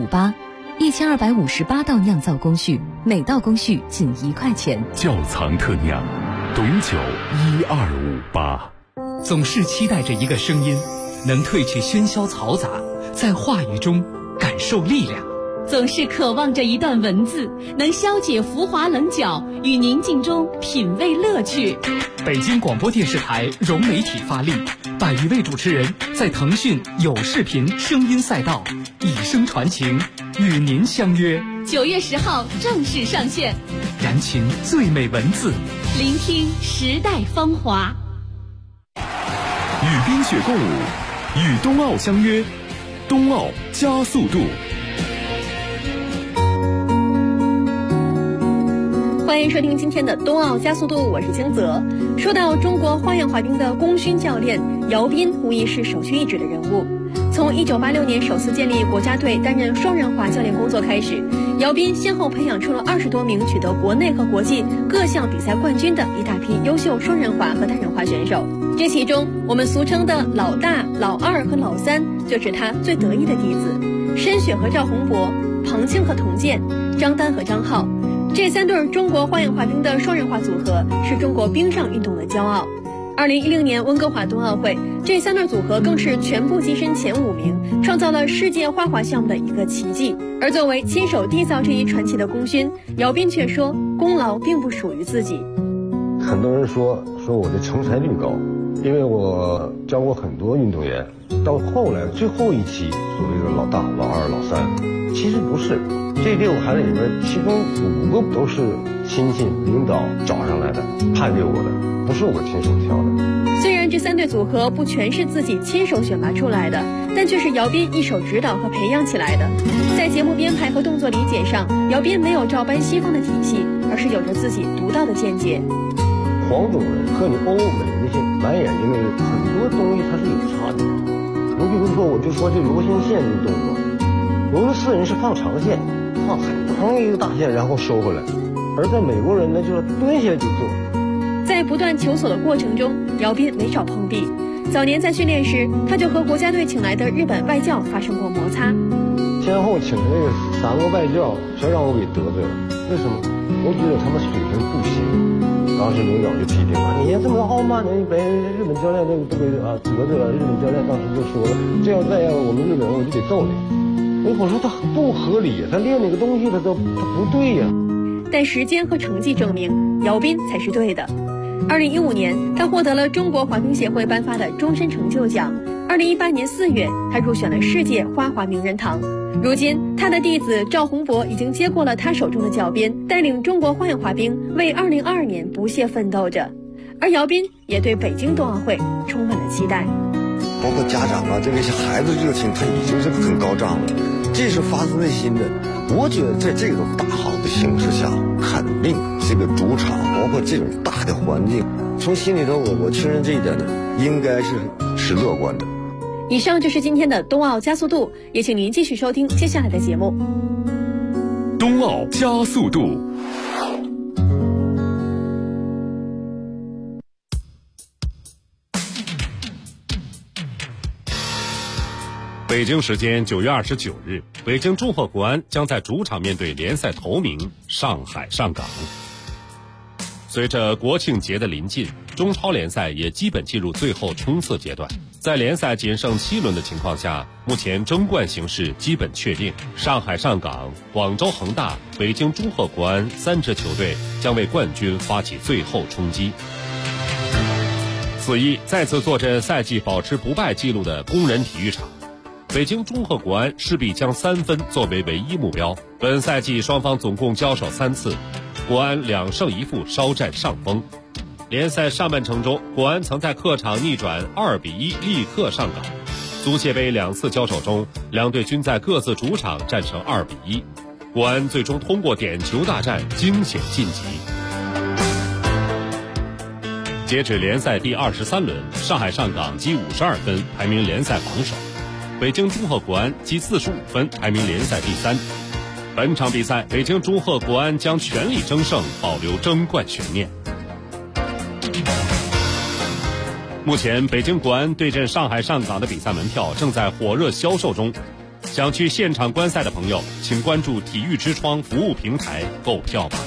[SPEAKER 15] 1258，1258道酿造工序，每道工序仅1块钱。
[SPEAKER 2] 窖藏特酿，董九1258。
[SPEAKER 16] 总是期待着一个声音，能褪去喧嚣嘈杂，在话语中感受力量，
[SPEAKER 17] 总是渴望着一段文字，能消解浮华棱角，与宁静中品味乐趣。
[SPEAKER 16] 北京广播电视台融媒体发力，100余位主持人在腾讯有视频声音赛道以声传情，与您相约。
[SPEAKER 17] 9月10号正式上线，
[SPEAKER 16] 燃情最美文字，
[SPEAKER 17] 聆听时代芳华。
[SPEAKER 2] 与冰雪共舞，与冬奥相约，冬奥加速度。
[SPEAKER 18] 欢迎收听今天的冬奥加速度，我是清泽。说到中国花样滑冰的功勋教练姚斌，无疑是首屈一指的人物。从1986年首次建立国家队担任双人滑教练工作开始，姚斌先后培养出了20多名取得国内和国际各项比赛冠军的一大批优秀双人滑和单人滑选手。这其中，我们俗称的老大、老二和老三，就是他最得意的弟子：申雪和赵宏博、庞庆和童健、张丹和张浩。这3对中国花样滑冰的双人滑组合是中国冰上运动的骄傲。2010年温哥华冬奥会，这3对组合更是全部跻身前5名，创造了世界花滑项目的一个奇迹。而作为亲手缔造这一传奇的功勋，姚斌却说，功劳并不属于自己。
[SPEAKER 19] 很多人说我的成才率高，因为我教过很多运动员，到后来最后一期所谓的老大、老二、老三，其实不是。这6个孩子里边，其中5个都是亲戚领导找上来的，派给我的，不是我亲手挑的。
[SPEAKER 18] 虽然这3对组合不全是自己亲手选拔出来的，但却是姚斌一手指导和培养起来的。在节目编排和动作理解上，姚斌没有照搬西方的体系，而是有着自己独到的见解。
[SPEAKER 19] 黄种人和你欧美那些蓝眼睛的很多东西它是有差别的。你比如说，我就说这螺旋线这个动作，俄罗斯人是放长线，放很长一个大线然后收回来，而在美国人呢就是蹲下就做。
[SPEAKER 18] 在不断求索的过程中，姚斌没少碰壁。早年在训练时，他就和国家队请来的日本外教发生过摩擦。
[SPEAKER 19] 先后请的那个3个外教全让我给得罪了，为什么？我觉得他们水平不行。当时领导就批评了，你这么傲慢的，你被日本教练都给得罪了。日本教练当时就说了，这要再让我们日本人我就得揍你。我说他不合理，他练那个东西他不对呀。
[SPEAKER 18] 但时间和成绩证明，姚斌才是对的。2015年，他获得了中国滑冰协会颁发的终身成就奖。2018年4月，他入选了世界花滑名人堂。如今，他的弟子赵宏博已经接过了他手中的教鞭，带领中国花样滑冰为2022年不懈奋斗着。而姚斌也对北京冬奥会充满了期待。
[SPEAKER 19] 包括家长啊，这个孩子热情，他已经是很高涨了，这是发自内心的。我觉得在这种大好的形势下，肯定这个主场，包括这种大的环境，从心里头我确认这一点呢，应该是乐观的。
[SPEAKER 18] 以上就是今天的冬奥加速度，也请您继续收听接下来的节目。
[SPEAKER 2] 冬奥加速度。
[SPEAKER 20] 北京时间9月29日，北京祝贺国安将在主场面对联赛头名上海上港。随着国庆节的临近，中超联赛也基本进入最后冲刺阶段。在联赛仅剩7轮的情况下，目前争冠形势基本确定，上海上港、广州恒大、北京祝贺国安3支球队将为冠军发起最后冲击。此役再次坐镇赛季保持不败纪录的工人体育场，北京祝贺国安势必将3分作为唯一目标。本赛季双方总共交手3次，国安2胜1负稍占上风。联赛上半程中，国安曾在客场逆转2-1力克上港。足协杯2次交手中，两队均在各自主场战成2-1，国安最终通过点球大战惊险晋级。截止联赛第23轮，上海上港积52分，排名联赛榜首；北京祝贺国安积45分，排名联赛第3。本场比赛，北京祝贺国安将全力争胜，保留争冠悬念。目前，北京国安对阵上海上港的比赛门票正在火热销售中，想去现场观赛的朋友，请关注体育之窗服务平台购票吧。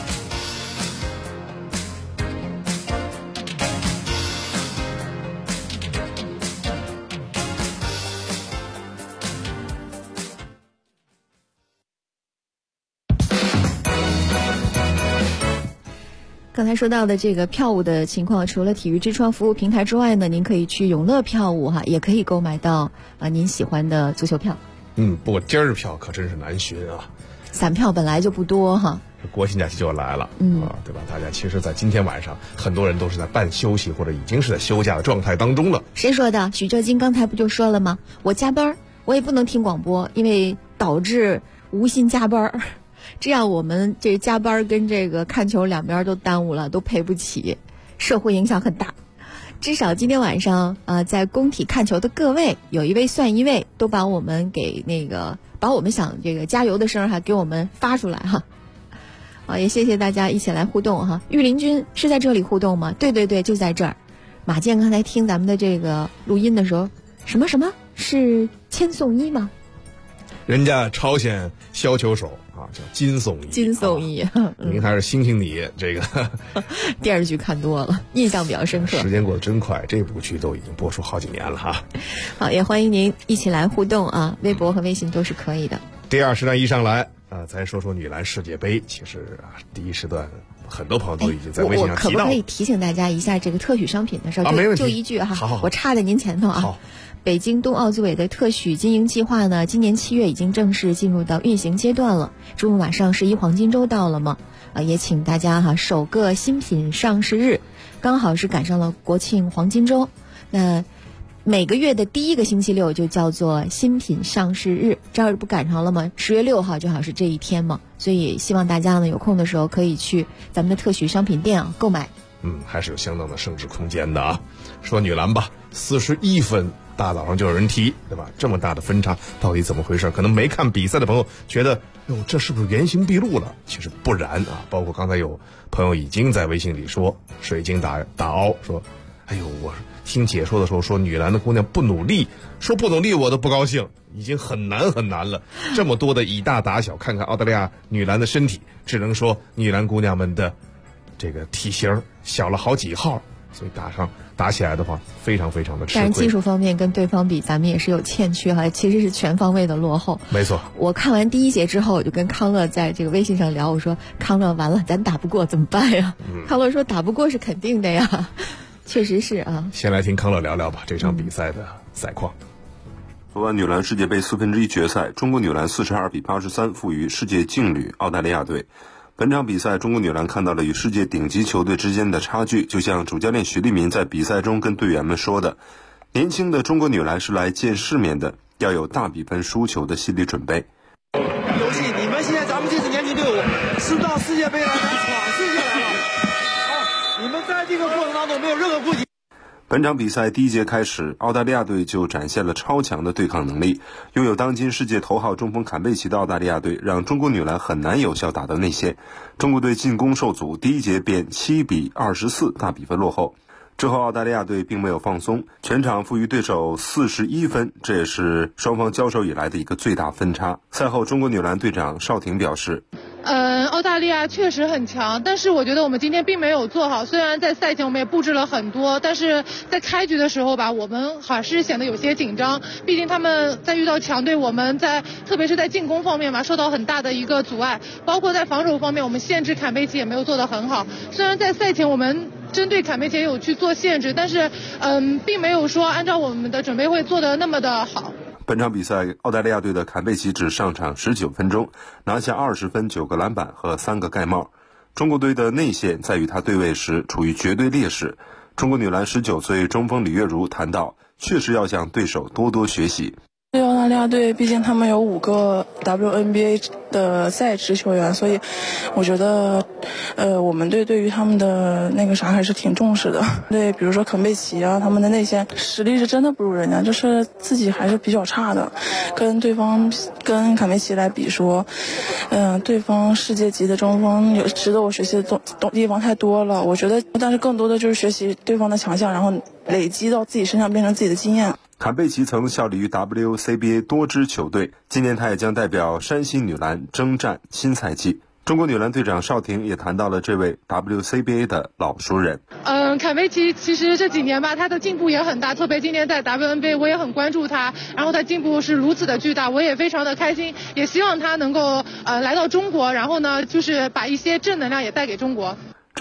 [SPEAKER 6] 刚才说到的这个票务的情况，除了体育之窗服务平台之外呢，您可以去永乐票务也可以购买到您喜欢的足球票。
[SPEAKER 5] 不过今儿票可真是难寻啊，
[SPEAKER 6] 散票本来就不多
[SPEAKER 5] 国庆假期就要来了，对吧？大家其实在今天晚上，很多人都是在半休息或者已经是在休假的状态当中了。
[SPEAKER 6] 谁说的？许哲金刚才不就说了吗？我加班，我也不能听广播，因为导致无心加班。这样我们这加班跟这个看球两边都耽误了，都赔不起，社会影响很大。至少今天晚上在工体看球的各位，有一位算一位，都把我们给把我们想这个加油的声给我们发出来也谢谢大家一起来互动御林军是在这里互动吗？对对对，就在这儿。马健刚才听咱们的这个录音的时候，什么是千颂伊吗？
[SPEAKER 5] 人家朝鲜削球手叫金颂伊。
[SPEAKER 6] 金颂伊，
[SPEAKER 5] 您还是星星你这个
[SPEAKER 6] 电视剧看多了，印象比较深刻。
[SPEAKER 5] 时间过得真快，这部剧都已经播出好几年了
[SPEAKER 6] 好，也欢迎您一起来互动微博和微信都是可以的。
[SPEAKER 5] 第二时段一上来咱说说女篮世界杯。其实第一时段很多朋友都已经在微信上提到了。我可不可以提醒大家一下这个特许商品的事儿？
[SPEAKER 6] 没问题，就一句
[SPEAKER 5] 好，
[SPEAKER 6] 我插在您前头
[SPEAKER 5] 好。
[SPEAKER 6] 北京冬奥组委的特许经营计划呢，今年7月已经正式进入到运行阶段了。这不马上11黄金周到了吗？也请大家首个新品上市日，刚好是赶上了国庆黄金周。那每个月的第一个星期六就叫做新品上市日，这不赶上了吗？10月6号正好是这一天嘛，所以希望大家呢有空的时候可以去咱们的特许商品店购买。
[SPEAKER 5] 还是有相当的升值空间的说女篮吧，41分，大早上就有人提，对吧？这么大的分差，到底怎么回事？可能没看比赛的朋友觉得，这是不是原形毕露了？其实不然包括刚才有朋友已经在微信里说，水晶打凹说，我听解说的时候说女篮的姑娘不努力，说不努力我都不高兴，已经很难了。这么多的以大打小，看看澳大利亚女篮的身体，只能说女篮姑娘们的这个体型小了好几号，所以打起来的话非常非常的吃亏。
[SPEAKER 6] 但是技术方面跟对方比，咱们也是有欠缺其实是全方位的落后。
[SPEAKER 5] 没错。
[SPEAKER 6] 我看完第一节之后，我就跟康乐在这个微信上聊，我说康乐完了，咱打不过怎么办呀？康乐说打不过是肯定的呀。确实是
[SPEAKER 5] 先来听康乐聊聊吧这场比赛的赛况。
[SPEAKER 21] 昨晚女篮世界杯1/4决赛，中国女篮42比83负于世界劲旅澳大利亚队。本场比赛，中国女篮看到了与世界顶级球队之间的差距，就像主教练徐立民在比赛中跟队员们说的，年轻的中国女篮是来见世面的，要有大比分输球的心理准备。
[SPEAKER 22] 尤其你们现在咱们这支年轻队伍是到世界杯来闯世界来了，你们在这个过程当中没有任何顾忌。
[SPEAKER 21] 本场比赛第一节开始，澳大利亚队就展现了超强的对抗能力。拥有当今世界头号中锋坎贝奇的澳大利亚队，让中国女篮很难有效打到内线。中国队进攻受阻，第一节便7比24大比分落后。之后澳大利亚队并没有放松，全场负于对手41分，这也是双方交手以来的一个最大分差。赛后中国女篮队长邵婷表示，
[SPEAKER 23] 澳大利亚确实很强，但是我觉得我们今天并没有做好。虽然在赛前我们也布置了很多，但是在开局的时候吧，我们还是显得有些紧张。毕竟他们在遇到强队，我们特别是在进攻方面嘛，受到很大的一个阻碍。包括在防守方面，我们限制坎贝奇也没有做得很好。虽然在赛前我们针对坎贝奇也有去做限制，但是并没有说按照我们的准备会做得那么的好。
[SPEAKER 21] 本场比赛，澳大利亚队的坎贝奇只上场19分钟，拿下20分、9个篮板和3个盖帽。中国队的内线在与他对位时处于绝对劣势。中国女篮19岁中锋李月如谈到，确实要向对手多多学习。
[SPEAKER 24] 对澳大利亚队，毕竟他们有5个 WNBA 的在职球员，所以我觉得，我们队对于他们的那个啥还是挺重视的。对，比如说肯贝奇啊，他们的内线实力是真的不如人家，就是自己还是比较差的。跟肯贝奇来比说，对方世界级的中锋有值得我学习的地方太多了。我觉得，但是更多的就是学习对方的强项，然后累积到自己身上，变成自己的经验。
[SPEAKER 21] 坎贝奇曾效力于 WCBA 多支球队，今年他也将代表山西女篮征战新赛季。中国女篮队长邵婷也谈到了这位 WCBA 的老熟人。
[SPEAKER 23] 坎贝奇其实这几年吧，他的进步也很大，特别今年在 WNBA 我也很关注他，然后他进步是如此的巨大，我也非常的开心，也希望他能够来到中国，然后呢就是把一些正能量也带给中国。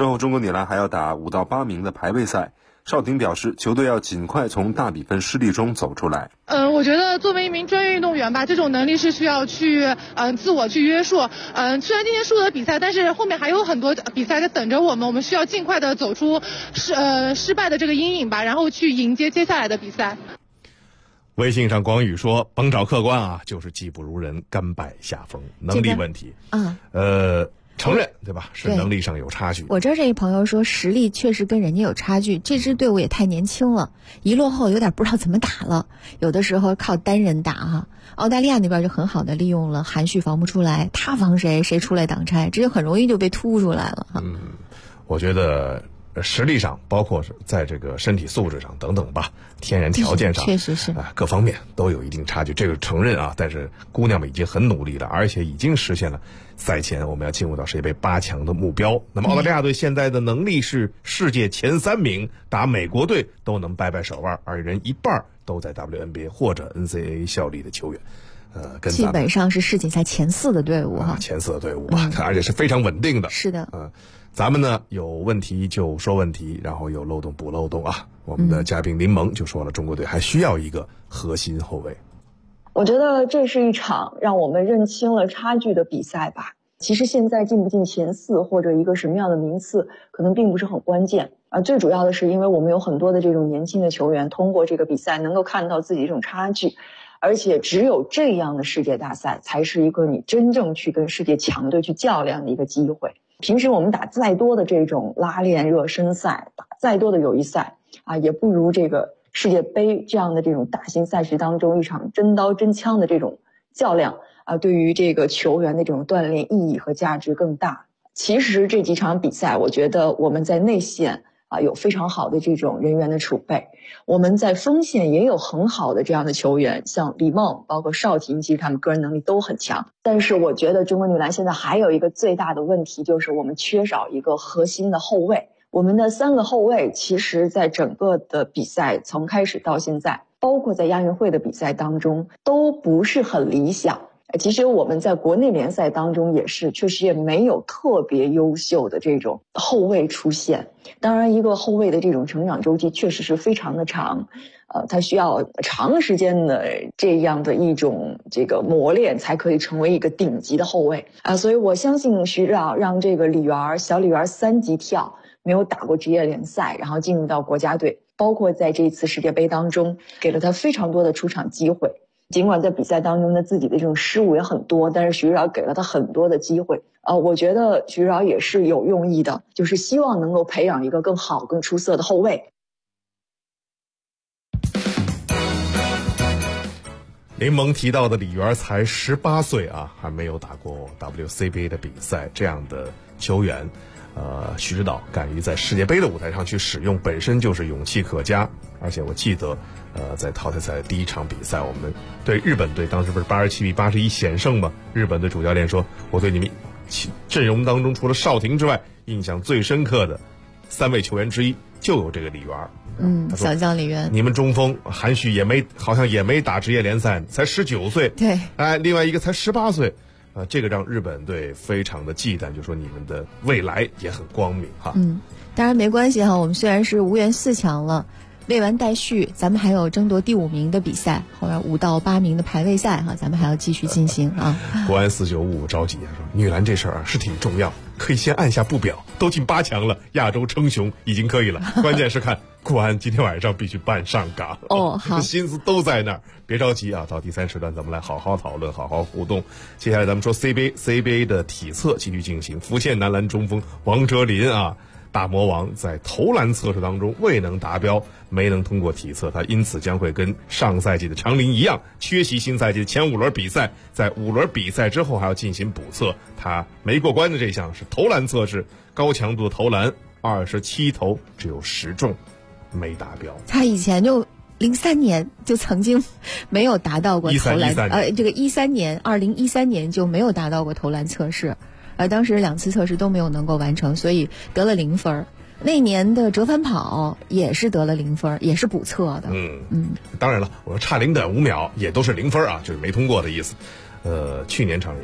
[SPEAKER 21] 之后，中国女篮还要打5到8名的排位赛。邵婷表示，球队要尽快从大比分失利中走出来。
[SPEAKER 23] 我觉得作为一名专业运动员吧，这种能力是需要去自我去约束。虽然今天输了比赛，但是后面还有很多比赛在等着我们，我们需要尽快的走出失败的这个阴影吧，然后去迎接接下来的比赛。
[SPEAKER 5] 微信上光宇说，甭找客观啊，就是技不如人，甘拜下风，能力问题。承认对吧？是能力上有差距。
[SPEAKER 6] 我这一朋友说，实力确实跟人家有差距，这支队伍也太年轻了，一落后有点不知道怎么打了，有的时候靠单人打哈。澳大利亚那边就很好的利用了韩旭防不出来，他防谁出来挡拆，这就很容易就被突出来了哈。
[SPEAKER 5] 我觉得实力上，包括是在这个身体素质上等等吧，天然条件上
[SPEAKER 6] 确实是
[SPEAKER 5] 各方面都有一定差距，这个承认啊。但是姑娘们已经很努力了，而且已经实现了赛前我们要进入到世界杯8强的目标。那么澳大利亚队现在的能力是世界前3名，打美国队都能掰掰手腕，而人一半都在 WNBA 或者 NCAA 效力的球员。跟
[SPEAKER 6] 基本上是世锦赛前4的队伍哈，
[SPEAKER 5] 前4的队伍吧，而且是非常稳定的。
[SPEAKER 6] 是的，
[SPEAKER 5] 咱们呢有问题就说问题，然后有漏洞补漏洞啊。我们的嘉宾林萌就说了，中国队还需要一个核心后卫。
[SPEAKER 1] 我觉得这是一场让我们认清了差距的比赛吧。其实现在进不进前4或者一个什么样的名次，可能并不是很关键最主要的是，因为我们有很多的这种年轻的球员，通过这个比赛能够看到自己这种差距。而且只有这样的世界大赛，才是一个你真正去跟世界强队去较量的一个机会。平时我们打再多的这种拉练热身赛，打再多的友谊赛也不如这个世界杯这样的这种大型赛事当中一场真刀真枪的这种较量对于这个球员的这种锻炼意义和价值更大。其实这几场比赛，我觉得我们在内线有非常好的这种人员的储备，我们在锋线也有很好的这样的球员，像李梦包括邵婷，其实他们个人能力都很强。但是我觉得中国女篮现在还有一个最大的问题，就是我们缺少一个核心的后卫。我们的3个后卫其实在整个的比赛从开始到现在，包括在亚运会的比赛当中都不是很理想。其实我们在国内联赛当中也是，确实也没有特别优秀的这种后卫出现。当然一个后卫的这种成长周期确实是非常的长，他需要长时间的这样的一种这个磨练，才可以成为一个顶级的后卫所以我相信徐指导让这个小李媛3级跳，没有打过职业联赛，然后进入到国家队，包括在这一次世界杯当中给了他非常多的出场机会。尽管在比赛当中呢，自己的这种失误也很多，但是徐指导给了他很多的机会我觉得徐指导也是有用意的，就是希望能够培养一个更好更出色的后卫。
[SPEAKER 5] 林萌提到的李媛才18岁还没有打过 WCBA 的比赛，这样的球员徐指导敢于在世界杯的舞台上去使用，本身就是勇气可嘉。而且我记得在淘汰赛第1场比赛，我们对日本队当时不是87比81险胜吗？日本队主教练说，我对你们阵容当中除了邵婷之外，印象最深刻的3位球员之一就有这个李媛。
[SPEAKER 6] 小将李媛，
[SPEAKER 5] 你们中锋韩旭好像也没打职业联赛，才19岁。
[SPEAKER 6] 对，
[SPEAKER 5] 另外一个才18岁。这个让日本队非常的忌惮，就说你们的未来也很光明哈。
[SPEAKER 6] 当然没关系哈，我们虽然是无缘4强了，未完待续，咱们还有争夺第5名的比赛，后面5到8名的排位赛哈，咱们还要继续进行
[SPEAKER 5] 国安495着急说女篮这事儿是挺重要，可以先按下不表，都进8强了，亚洲称雄已经可以了，关键是看国安今天晚上必须搬上岗
[SPEAKER 6] 好，
[SPEAKER 5] 心思都在那儿，别着急到第3时段咱们来好好讨论，好好互动。接下来咱们说 CBA 的体测继续进行，福建男篮中锋王哲林大魔王在投篮测试当中未能达标，没能通过体测，他因此将会跟上赛季的常林一样，缺席新赛季的前5轮比赛，在5轮比赛之后还要进行补测。他没过关的这项是投篮测试，高强度的投篮27投只有10中，没达标。
[SPEAKER 6] 他以前就03年就曾经没有达到过投篮这个2013年就没有达到过投篮测试，当时2次测试都没有能够完成，所以得了0分。那年的折返跑也是得了0分，也是补测的。
[SPEAKER 5] 当然了，我说差0.5秒也都是0分就是没通过的意思。去年常林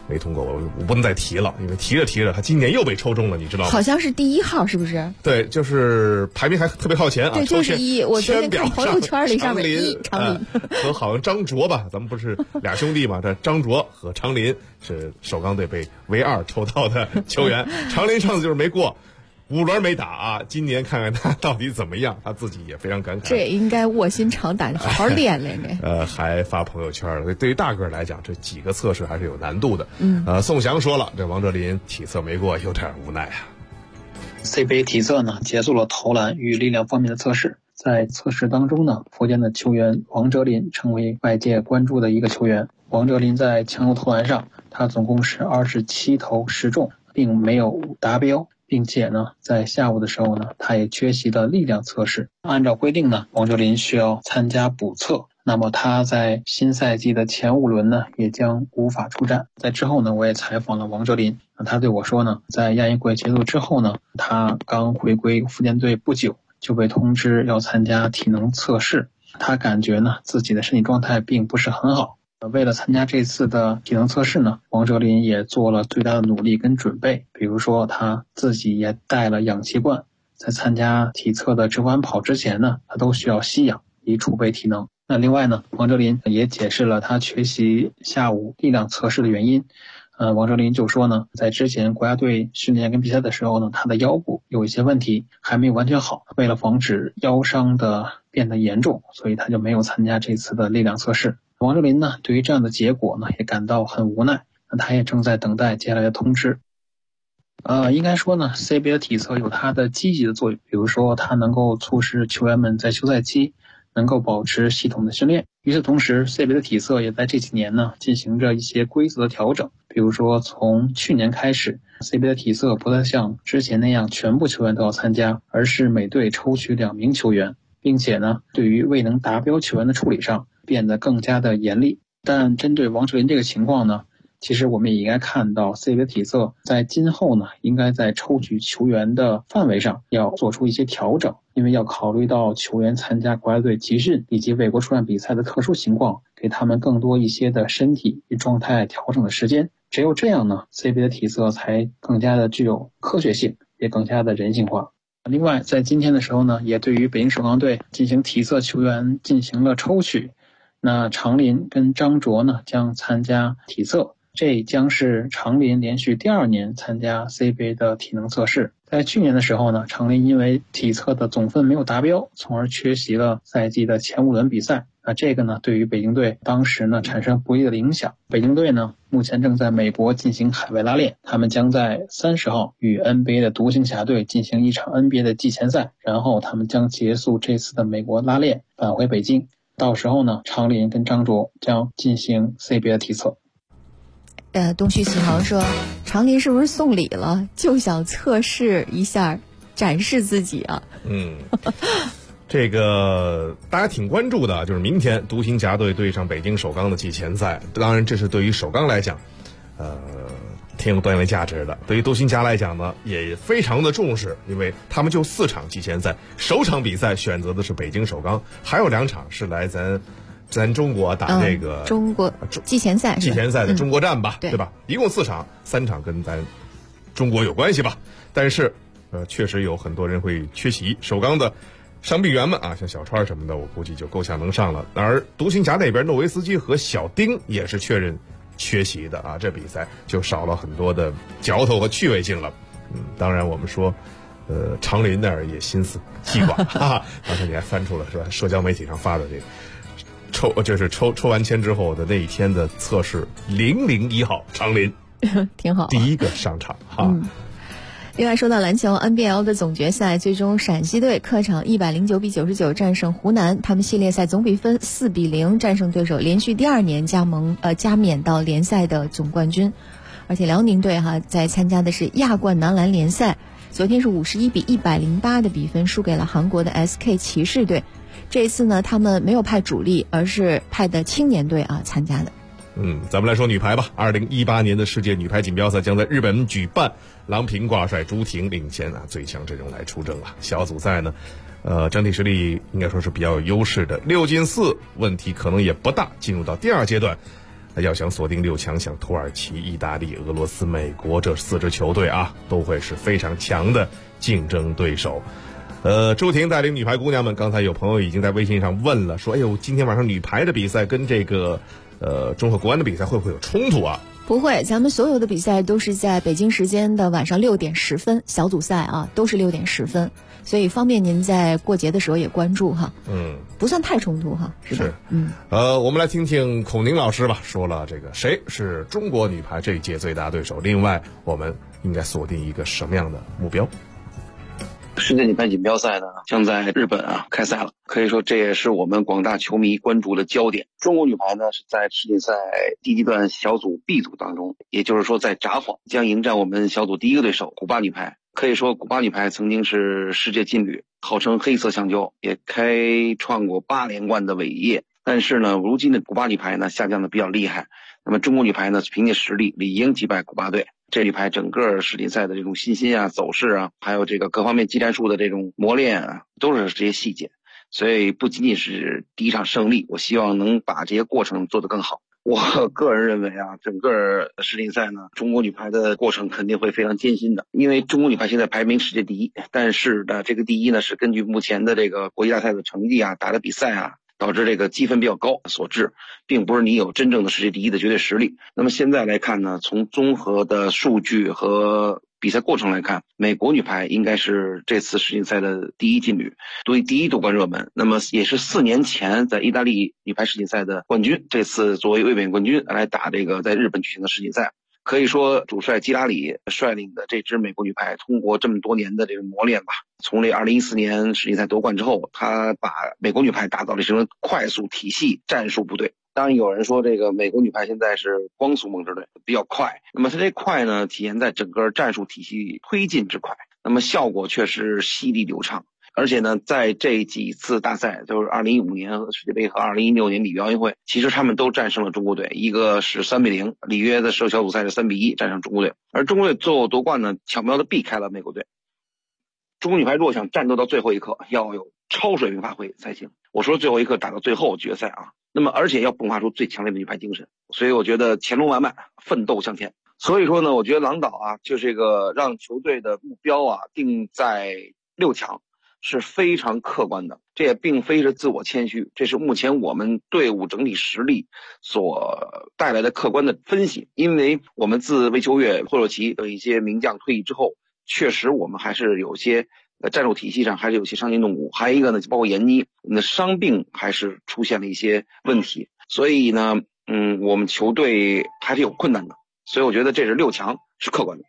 [SPEAKER 5] 没通过，我不能再提了，因为提着他今年又被抽中了，你知道吗？
[SPEAKER 6] 好像是第1号，是不是？
[SPEAKER 5] 对，就是排名还特别靠前啊。
[SPEAKER 6] 对，就是1。我昨天看朋友圈里上面常林
[SPEAKER 5] 和好像张卓吧，咱们不是俩兄弟嘛？这张卓和常林是首钢队被唯2抽到的球员。常林上次就是没过，5轮没打啊。今年看看他到底怎么样，他自己也非常感慨。
[SPEAKER 6] 这也应该卧薪尝胆，好好练练这。
[SPEAKER 5] 还发朋友圈了。对于大个来讲，这几个测试还是有难度的。宋翔说了，这王哲林体测没过，有点无奈啊。
[SPEAKER 3] CBA 体测呢，结束了投篮与力量方面的测试。在测试当中呢，福建的球员王哲林成为外界关注的一个球员。王哲林在强度投篮上，他总共是27投10中，并没有达标。并且呢，在下午的时候呢，他也缺席了力量测试。按照规定呢，王哲林需要参加补测。那么他在新赛季的前5轮呢，也将无法出战。在之后呢，我也采访了王哲林，他对我说呢，在亚运会结束之后呢，他刚回归福建队不久，就被通知要参加体能测试。他感觉呢，自己的身体状态并不是很好。为了参加这次的体能测试呢，王哲林也做了最大的努力跟准备。比如说他自己也带了氧气罐，在参加体测的直环跑之前呢，他都需要吸氧以储备体能。那另外呢，王哲林也解释了他缺席下午力量测试的原因。王哲林就说呢，在之前国家队训练跟比赛的时候呢，他的腰部有一些问题还没有完全好，为了防止腰伤的变得严重，所以他就没有参加这次的力量测试。王哲林呢，对于这样的结果呢，也感到很无奈。那他也正在等待接下来的通知。应该说呢 ，CBA 的体测有它的积极的作用，比如说它能够促使球员们在休赛期能够保持系统的训练。与此同时 ，CBA 的体测也在这几年呢进行着一些规则的调整。比如说，从去年开始 ，CBA 的体测不再像之前那样全部球员都要参加，而是每队抽取2名球员，并且呢，对于未能达标球员的处理上变得更加的严厉。但针对王哲林这个情况呢，其实我们也应该看到 CBA 体测在今后呢，应该在抽取球员的范围上要做出一些调整，因为要考虑到球员参加国家队集训以及为国出战比赛的特殊情况，给他们更多一些的身体与状态调整的时间。只有这样呢 ，CBA 的体测才更加的具有科学性，也更加的人性化。另外，在今天的时候呢，也对于北京首钢队进行体测球员进行了抽取。那常林跟张卓呢将参加体测，这将是常林连续第2年参加 CBA 的体能测试。在去年的时候呢，常林因为体测的总分没有达标，从而缺席了赛季的前5轮比赛。那这个呢，对于北京队当时呢产生不利的影响。北京队呢目前正在美国进行海外拉练，他们将在30号与 NBA 的独行侠队进行一场 NBA 的季前赛，然后他们将结束这次的美国拉练，返回北京。到时候呢，常林跟张卓将进行 CBA 的体测。
[SPEAKER 6] 东旭启航说，常林是不是送礼了？就想测试一下，展示自己啊。
[SPEAKER 5] 这个大家挺关注的，就是明天独行侠队对上北京首钢的季前赛。当然，这是对于首钢来讲，挺有锻炼价值的。对于独行侠来讲呢，也非常的重视，因为他们就4场季前赛，首场比赛选择的是北京首钢，还有2场是来咱中国打这个
[SPEAKER 6] 中国季前赛
[SPEAKER 5] 的中国站吧，
[SPEAKER 6] 对
[SPEAKER 5] 吧？一共4场，3场跟咱中国有关系吧。但是确实有很多人会缺席，首钢的伤病员们啊，像小川什么的，我估计就够呛能上了。而独行侠那边诺维斯基和小丁也是确认缺席的啊，这比赛就少了很多的嚼头和趣味性了。当然我们说常林那儿也心思细挂刚才你还翻出了是吧？社交媒体上发的这个抽完签之后的那一天的测试001号常林
[SPEAKER 6] 挺好，
[SPEAKER 5] 第一个上场哈。
[SPEAKER 6] 另外说到篮球 NBL 的总决赛，最终陕西队客场109比99战胜湖南，他们系列赛总比分4比0战胜对手，连续第2年加冕到联赛的总冠军。而且辽宁队在参加的是亚冠男篮联赛，昨天是51比108的比分输给了韩国的 SK 骑士队。这一次呢，他们没有派主力，而是派的青年队参加的。
[SPEAKER 5] 咱们来说女排吧。2018年的世界女排锦标赛将在日本举办，郎平挂帅，朱婷领衔最强阵容来出征了。小组赛呢，整体实力应该说是比较有优势的，6进4，问题可能也不大。进入到第2阶段， 要想锁定6强，像土耳其、意大利、俄罗斯、美国这4支球队啊，都会是非常强的竞争对手。朱婷带领女排姑娘们，刚才有朋友已经在微信上问了，说：“哎呦，今天晚上女排的比赛跟这个中赫国安的比赛会不会有冲突啊？”
[SPEAKER 6] 不会，咱们所有的比赛都是在北京时间的晚上6点10分，小组赛啊都是6点10分，所以方便您在过节的时候也关注哈。不算太冲突哈，是吧？
[SPEAKER 5] 我们来听听孔宁老师吧，说了这个谁是中国女排这一届最大对手，另外我们应该锁定一个什么样的目标？
[SPEAKER 4] 世界女排锦标赛呢，将在日本开赛了，可以说这也是我们广大球迷关注的焦点。中国女排呢是在世锦赛第一阶段小组 B 组当中，也就是说在札幌将迎战我们小组第一个对手古巴女排。可以说古巴女排曾经是世界劲旅，号称黑色橡胶，也开创过8连冠的伟业。但是呢，如今的古巴女排呢下降的比较厉害。那么中国女排呢凭借实力理应击败古巴队。这女排整个世锦赛的这种信心啊、走势啊，还有这个各方面技战术的这种磨练啊，都是这些细节。所以不仅仅是第一场胜利，我希望能把这些过程做得更好。我个人认为整个世锦赛呢，中国女排的过程肯定会非常艰辛的，因为中国女排现在排名世界第一，但是呢，这个第一呢是根据目前的这个国际大赛的成绩打的比赛导致这个积分比较高所致，并不是你有真正的世界第一的绝对实力。那么现在来看呢，从综合的数据和比赛过程来看，美国女排应该是这次世锦赛的第一劲旅，对第一夺冠热门。那么也是4年前在意大利女排世锦赛的冠军，这次作为卫冕冠军来打这个在日本举行的世锦赛。可以说主帅基拉里率领的这支美国女排通过这么多年的这个磨练吧，从这2014年世锦赛夺冠之后，他把美国女排打造了这种快速体系战术部队。当然有人说这个美国女排现在是光速梦之队，比较快，那么它这快呢体现在整个战术体系推进之快，那么效果却是犀利流畅。而且呢，在这几次大赛，就是2015年世界杯和2016年里约奥运会，其实他们都战胜了中国队，一个是3-0，里约的小组赛是3-1战胜中国队，而中国队最后夺冠呢，巧妙的避开了美国队。中国女排若想战斗到最后一刻，要有超水平发挥才行。我说最后一刻打到最后决赛那么而且要迸发出最强烈的女排精神，所以我觉得前路漫漫，奋斗向前。所以说呢，我觉得郎导就这个让球队的目标定在6强。是非常客观的，这也并非是自我谦虚，这是目前我们队伍整体实力所带来的客观的分析。因为我们自魏秋月、霍洛奇等一些名将退役之后，确实我们还是有些战术体系上还是有些伤筋动骨，还有一个呢，包括闫妮，我们的伤病还是出现了一些问题，所以呢，我们球队还是有困难的，所以我觉得这是6强是客观的。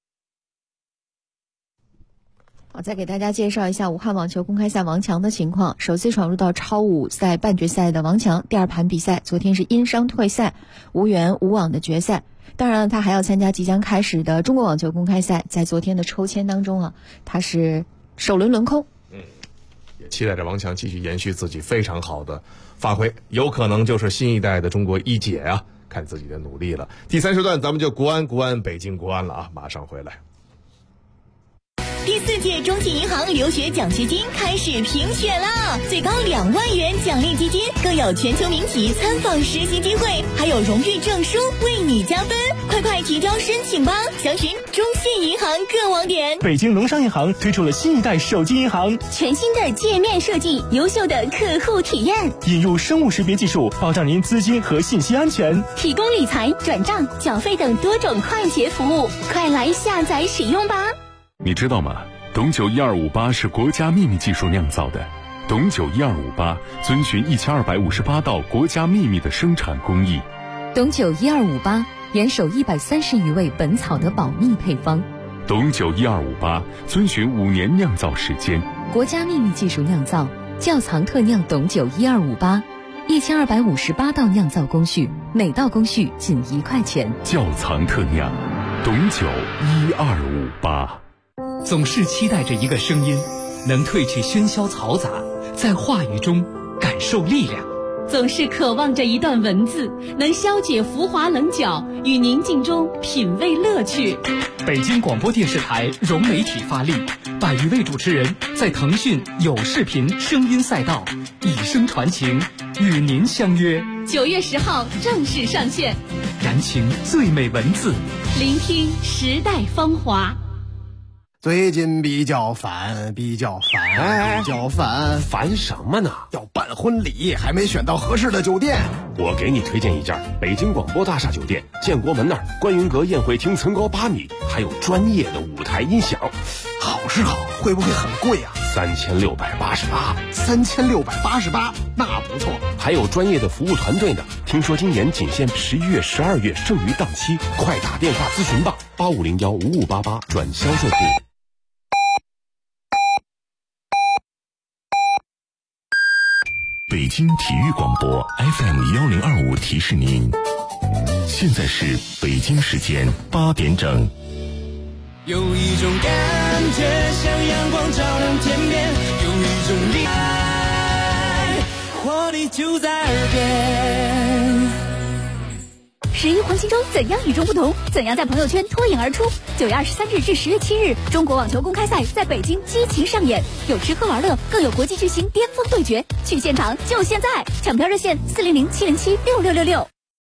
[SPEAKER 6] 好，再给大家介绍一下武汉网球公开赛王强的情况。首次闯入到超5赛半决赛的王强，第2盘比赛昨天是因伤退赛，无缘无往的决赛。当然了，他还要参加即将开始的中国网球公开赛，在昨天的抽签当中他是首轮轮空。
[SPEAKER 5] 也期待着王强继续延续自己非常好的发挥，有可能就是新一代的中国一姐看自己的努力了。第3时段咱们就国安北京国安了马上回来。
[SPEAKER 7] 第4届中信银行留学奖学金开始评选啦！最高2万元奖励基金，更有全球名企参访实习机会，还有荣誉证书为你加分。快提交申请吧！详询中信银行各网点。
[SPEAKER 9] 北京农商银行推出了新一代手机银行，
[SPEAKER 7] 全新的界面设计，优秀的客户体验，
[SPEAKER 9] 引入生物识别技术，保障您资金和信息安全，
[SPEAKER 7] 提供理财、转账、缴费等多种快捷服务，快来下载使用吧！
[SPEAKER 2] 你知道吗？董酒1258是国家秘密技术酿造的。董酒1258遵循1258道国家秘密的生产工艺。
[SPEAKER 15] 董酒1258严守130余味本草的保密配方。
[SPEAKER 2] 董酒1258遵循5年酿造时间。
[SPEAKER 15] 国家秘密技术酿造，窖藏特酿董酒1258，1258道酿造工序，每道工序仅1块钱。
[SPEAKER 2] 窖藏特酿，董酒1258。
[SPEAKER 16] 总是期待着一个声音，能褪去喧嚣嘈杂，在话语中感受力量。
[SPEAKER 17] 总是渴望着一段文字，能消解浮华棱角，与宁静中品味乐趣。
[SPEAKER 16] 北京广播电视台融媒体发力， 100余位主持人在腾讯有视频声音赛道以声传情，与您相约
[SPEAKER 17] 9月10号正式上线，
[SPEAKER 16] 燃情最美文字，
[SPEAKER 17] 聆听时代芳华。
[SPEAKER 8] 最近比较烦，
[SPEAKER 10] 烦什么呢？
[SPEAKER 8] 要办婚礼，还没选到合适的酒店。
[SPEAKER 10] 我给你推荐一家北京广播大厦酒店，建国门那儿观云阁宴会厅层高8米，还有专业的舞台音响。
[SPEAKER 8] 好是好，会不会很贵啊
[SPEAKER 10] ？3688，
[SPEAKER 8] 那不错。
[SPEAKER 10] 还有专业的服务团队呢。听说今年仅限11月、12月剩余档期，快打电话咨询吧，85015588转销售部。
[SPEAKER 2] 北京体育广播 FM1025提示您，现在是北京时间8点整。
[SPEAKER 11] 有一种感觉像阳光照亮天边，有一种力爱，活力就在耳边。
[SPEAKER 12] 11黄金周怎样与众不同？怎样在朋友圈脱颖而出？9月23日至10月7日，中国网球公开赛在北京激情上演，有吃喝玩乐，更有国际巨星巅峰对决。去现场就现在，抢票热线400-707-6666。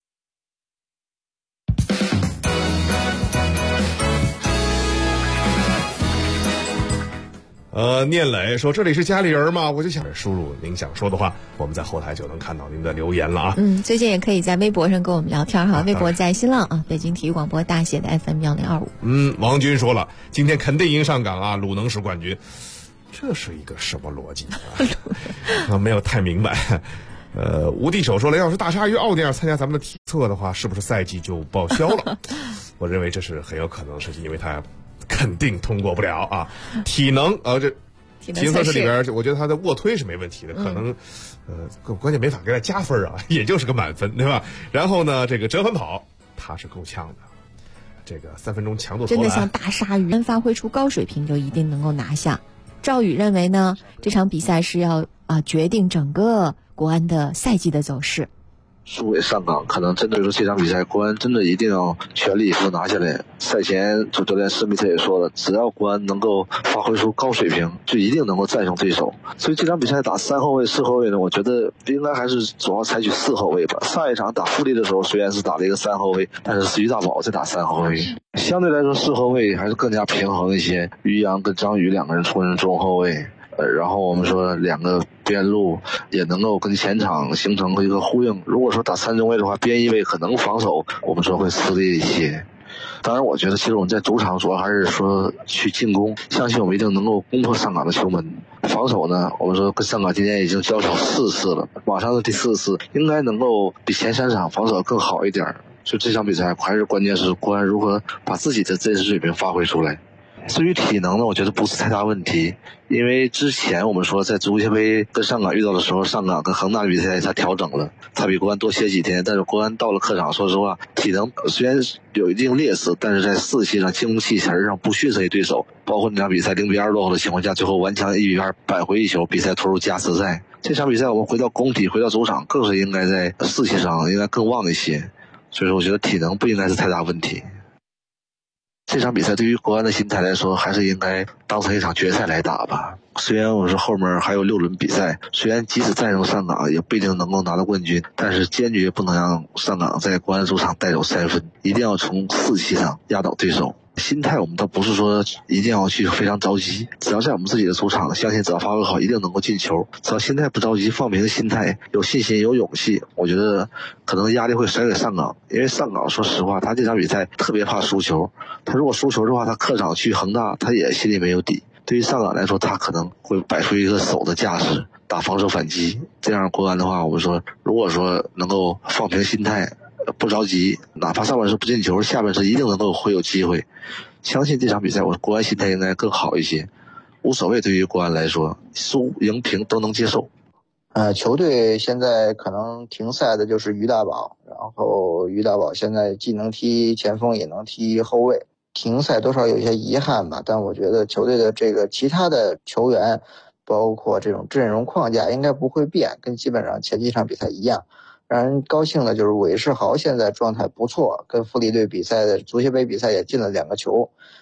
[SPEAKER 5] 聂磊说这里是家里人吗？我就想输入您想说的话，我们在后台就能看到您的留言了啊。
[SPEAKER 6] 最近也可以在微博上跟我们聊天哈，微博在新浪啊，北京体育广播大写的 FM1025。
[SPEAKER 5] 王军说了，今天肯定赢上港啊，鲁能是冠军。这是一个什么逻辑啊？没有太明白。吴地手说了，要是大鲨鱼奥尼尔参加咱们的体测的话，是不是赛季就报销了？我认为这是很有可能的事情，因为他肯定通过不了啊。体能体能测试里边，我觉得他的卧推是没问题的，可能关键没法给他加分啊，也就是个满分，对吧？然后呢，这个折返跑他是够呛的，这个3分钟强度投篮
[SPEAKER 6] 真的像大鲨鱼，发挥出高水平就一定能够拿下。赵宇认为呢，这场比赛是要决定整个国安的赛季的走势。
[SPEAKER 25] 输给上港，可能针对说这场比赛，国安真的一定要全力以赴拿下来。赛前主教练施密特也说了，只要国安能够发挥出高水平，就一定能够战胜对手。所以这场比赛打3后卫、4后卫呢，我觉得应该还是主要采取4后卫吧。上一场打富力的时候，虽然是打了一个3后卫，但是于大宝在打3后卫，相对来说4后卫还是更加平衡一些。于洋跟张宇2个人出任中后卫。然后我们说2个边路也能够跟前场形成一个呼应。如果说打3中卫的话，边翼位可能防守我们说会吃力一些。当然我觉得其实我们在主场主要还是说去进攻，相信我们一定能够攻破上港的球门。防守呢，我们说跟上港今天已经交手4次了，马上的第4次应该能够比前3场防守更好一点。就这场比赛还是关键是国安如何把自己的真实水平发挥出来。至于体能呢，我觉得不是太大问题，因为之前我们说在足协杯跟上港遇到的时候，上港跟恒大的比赛他调整了，他比国安多歇几天，但是国安到了客场，说实话体能虽然有一定劣势，但是在士气上、精气神上不逊色于对手，包括那场比赛0比2落后的情况下，最后顽强1比2扳回一球，比赛拖入加时赛。这场比赛我们回到工体，回到主场，更是应该在士气上应该更旺一些，所以说我觉得体能不应该是太大问题。这场比赛对于国安的心态来说，还是应该当成一场决赛来打吧。虽然我说后面还有6轮比赛，虽然即使战胜上港也不一定能够拿到冠军，但是坚决不能让上港在国安主场带走3分，一定要从士气上压倒对手。心态我们倒不是说一定要去非常着急，只要在我们自己的主场，相信只要发挥好一定能够进球。只要心态不着急，放平心态，有信心有勇气，我觉得可能压力会甩给上港。因为上港说实话他这场比赛特别怕输球，他如果输球的话，他客场去恒大他也心里没有底。对于上港来说，他可能会摆出一个守的架势，打防守反击。这样国安的话，我们说如果说能够放平心态，不着急，哪怕上半时不进球，下半时一定会有机会。相信这场比赛我国安心态应该更好一些，无所谓，对于国安来说输赢平都能接受。
[SPEAKER 26] 球队现在可能停赛的就是于大宝，然后于大宝现在既能踢前锋也能踢后卫，停赛多少有些遗憾吧，但我觉得球队的这个其他的球员包括这种阵容框架应该不会变，跟基本上前几场比赛一样。让人高兴的就是韦世豪现在状态不错，跟富力队比赛的足协杯比赛也进了2个球，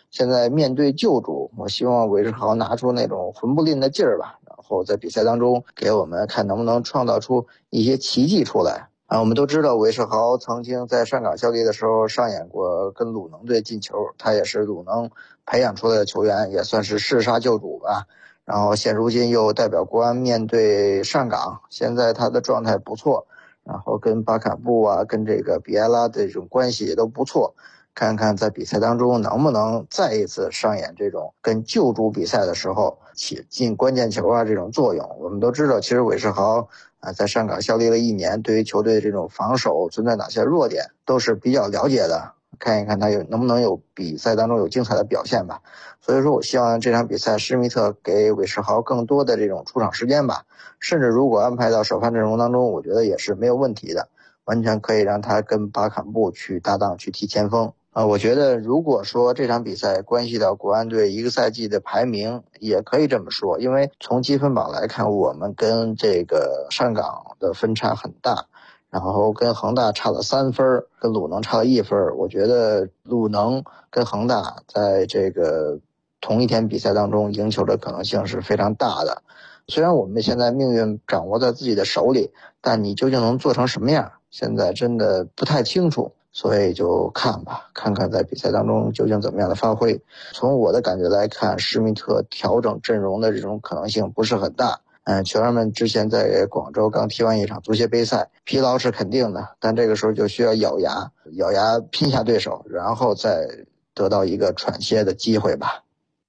[SPEAKER 26] 现在面对旧主，我希望韦世豪拿出那种魂不吝的劲儿吧，然后在比赛当中给我们看能不能创造出一些奇迹出来。我们都知道韦世豪曾经在上港效力的时候上演过跟鲁能队进球，他也是鲁能培养出来的球员，也算是弑杀旧主吧。然后现如今又代表国安面对上港，现在他的状态不错，然后跟巴卡布啊，跟这个比埃拉的这种关系也都不错，看看在比赛当中能不能再一次上演这种跟旧主比赛的时候起进关键球啊这种作用。我们都知道，其实韦世豪在上港效力了1年，对于球队这种防守存在哪些弱点都是比较了解的，看一看他能不能有比赛当中有精彩的表现吧。所以说我希望这场比赛施密特给韦世豪更多的这种出场时间吧，甚至如果安排到首发阵容当中，我觉得也是没有问题的，完全可以让他跟巴坎布去搭档去踢前锋。我觉得如果说这场比赛关系到国安队一个赛季的排名，也可以这么说，因为从积分榜来看，我们跟这个上港的分差很大，然后跟恒大差了3分，跟鲁能差了1分。我觉得鲁能跟恒大在这个同一天比赛当中赢球的可能性是非常大的。虽然我们现在命运掌握在自己的手里，但你究竟能做成什么样，现在真的不太清楚。所以就看吧，看看在比赛当中究竟怎么样的发挥。从我的感觉来看，施密特调整阵容的这种可能性不是很大。球员们之前在广州刚踢完一场足协杯赛，疲劳是肯定的，但这个时候就需要咬牙拼下对手，然后再得到一个喘息的机会吧。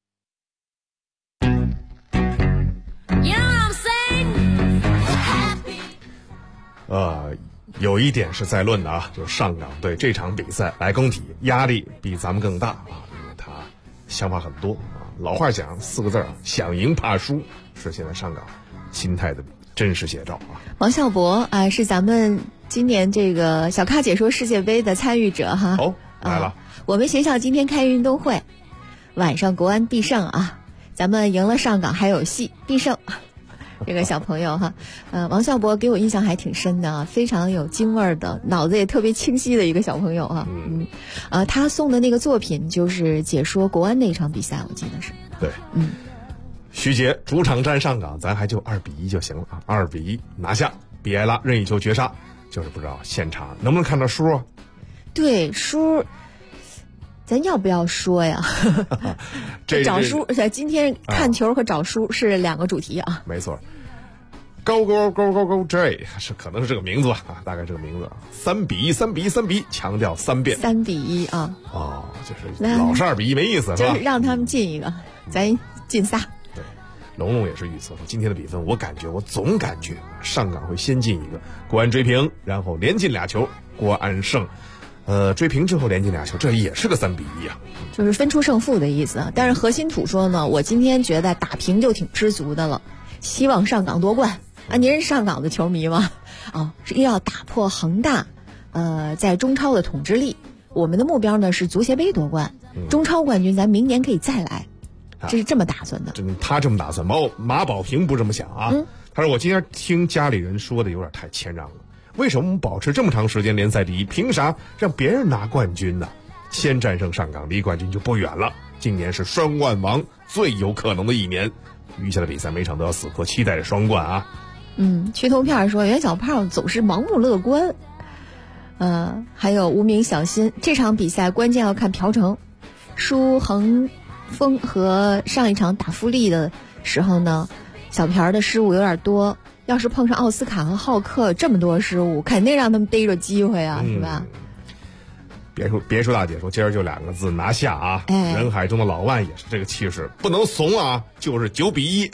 [SPEAKER 5] 有一点是在论的啊，就是上港队这场比赛来工体压力比咱们更大啊，因为他想法很多啊。老话讲4个字想赢怕输，是现在上港心态的真实写照啊。
[SPEAKER 6] 王孝博是咱们今年这个小咖解说世界杯的参与者哈。
[SPEAKER 5] 来了。
[SPEAKER 6] 我们学校今天开运动会，晚上国安必胜啊，咱们赢了上港还有戏，必胜。这个小朋友哈，王孝博给我印象还挺深的啊，非常有京味儿的，脑子也特别清晰的一个小朋友啊。他送的那个作品就是解说国安那场比赛，我记得是。
[SPEAKER 5] 对，徐杰主场战上港，咱还就2-1就行了啊，2-1拿下，比埃拉任意球绝杀，就是不知道现场能不能看到书啊？
[SPEAKER 6] 对，书。咱要不要说呀？找书，今天看球和找书是2个主题啊。
[SPEAKER 5] 没错。Go Go Go Go Go J 可能是这个名字吧啊，大概这个名字。3-1，强调3遍。
[SPEAKER 6] 3-1啊。
[SPEAKER 5] 就是老是2-1没意思是吧？
[SPEAKER 6] 就是让他们进一个，咱进仨。
[SPEAKER 5] 对，龙龙也是预测说今天的比分，我总感觉上港会先进一个，国安追平，然后连进2球，国安胜。追平之后连进2球，这也是个3-1啊，
[SPEAKER 6] 就是分出胜负的意思啊。但是核心土说呢，我今天觉得打平就挺知足的了，希望上港夺冠啊。您是上港的球迷吗？是要打破恒大，在中超的统治力。我们的目标呢是足协杯夺冠，中超冠军咱明年可以再来，这是这么打算的。
[SPEAKER 5] 他这么打算，马保平不这么想啊。他说我今天听家里人说的有点太谦让了。为什么我们保持这么长时间联赛第一，凭啥让别人拿冠军呢？先战胜上港，离冠军就不远了。今年是双冠王最有可能的一年，余下的比赛每场都要死磕，期待着双冠啊。
[SPEAKER 6] 缺头片说袁小胖总是盲目乐观。还有无名小新，这场比赛关键要看朴成，输恒丰和上一场打富力的时候呢，小朴的失误有点多。要是碰上奥斯卡和浩克这么多失误，肯定让他们逮着机会啊，是吧？
[SPEAKER 5] 别说大姐说，今儿就2个字，拿下啊！人海中的老万也是这个气势，不能怂啊！就是9-1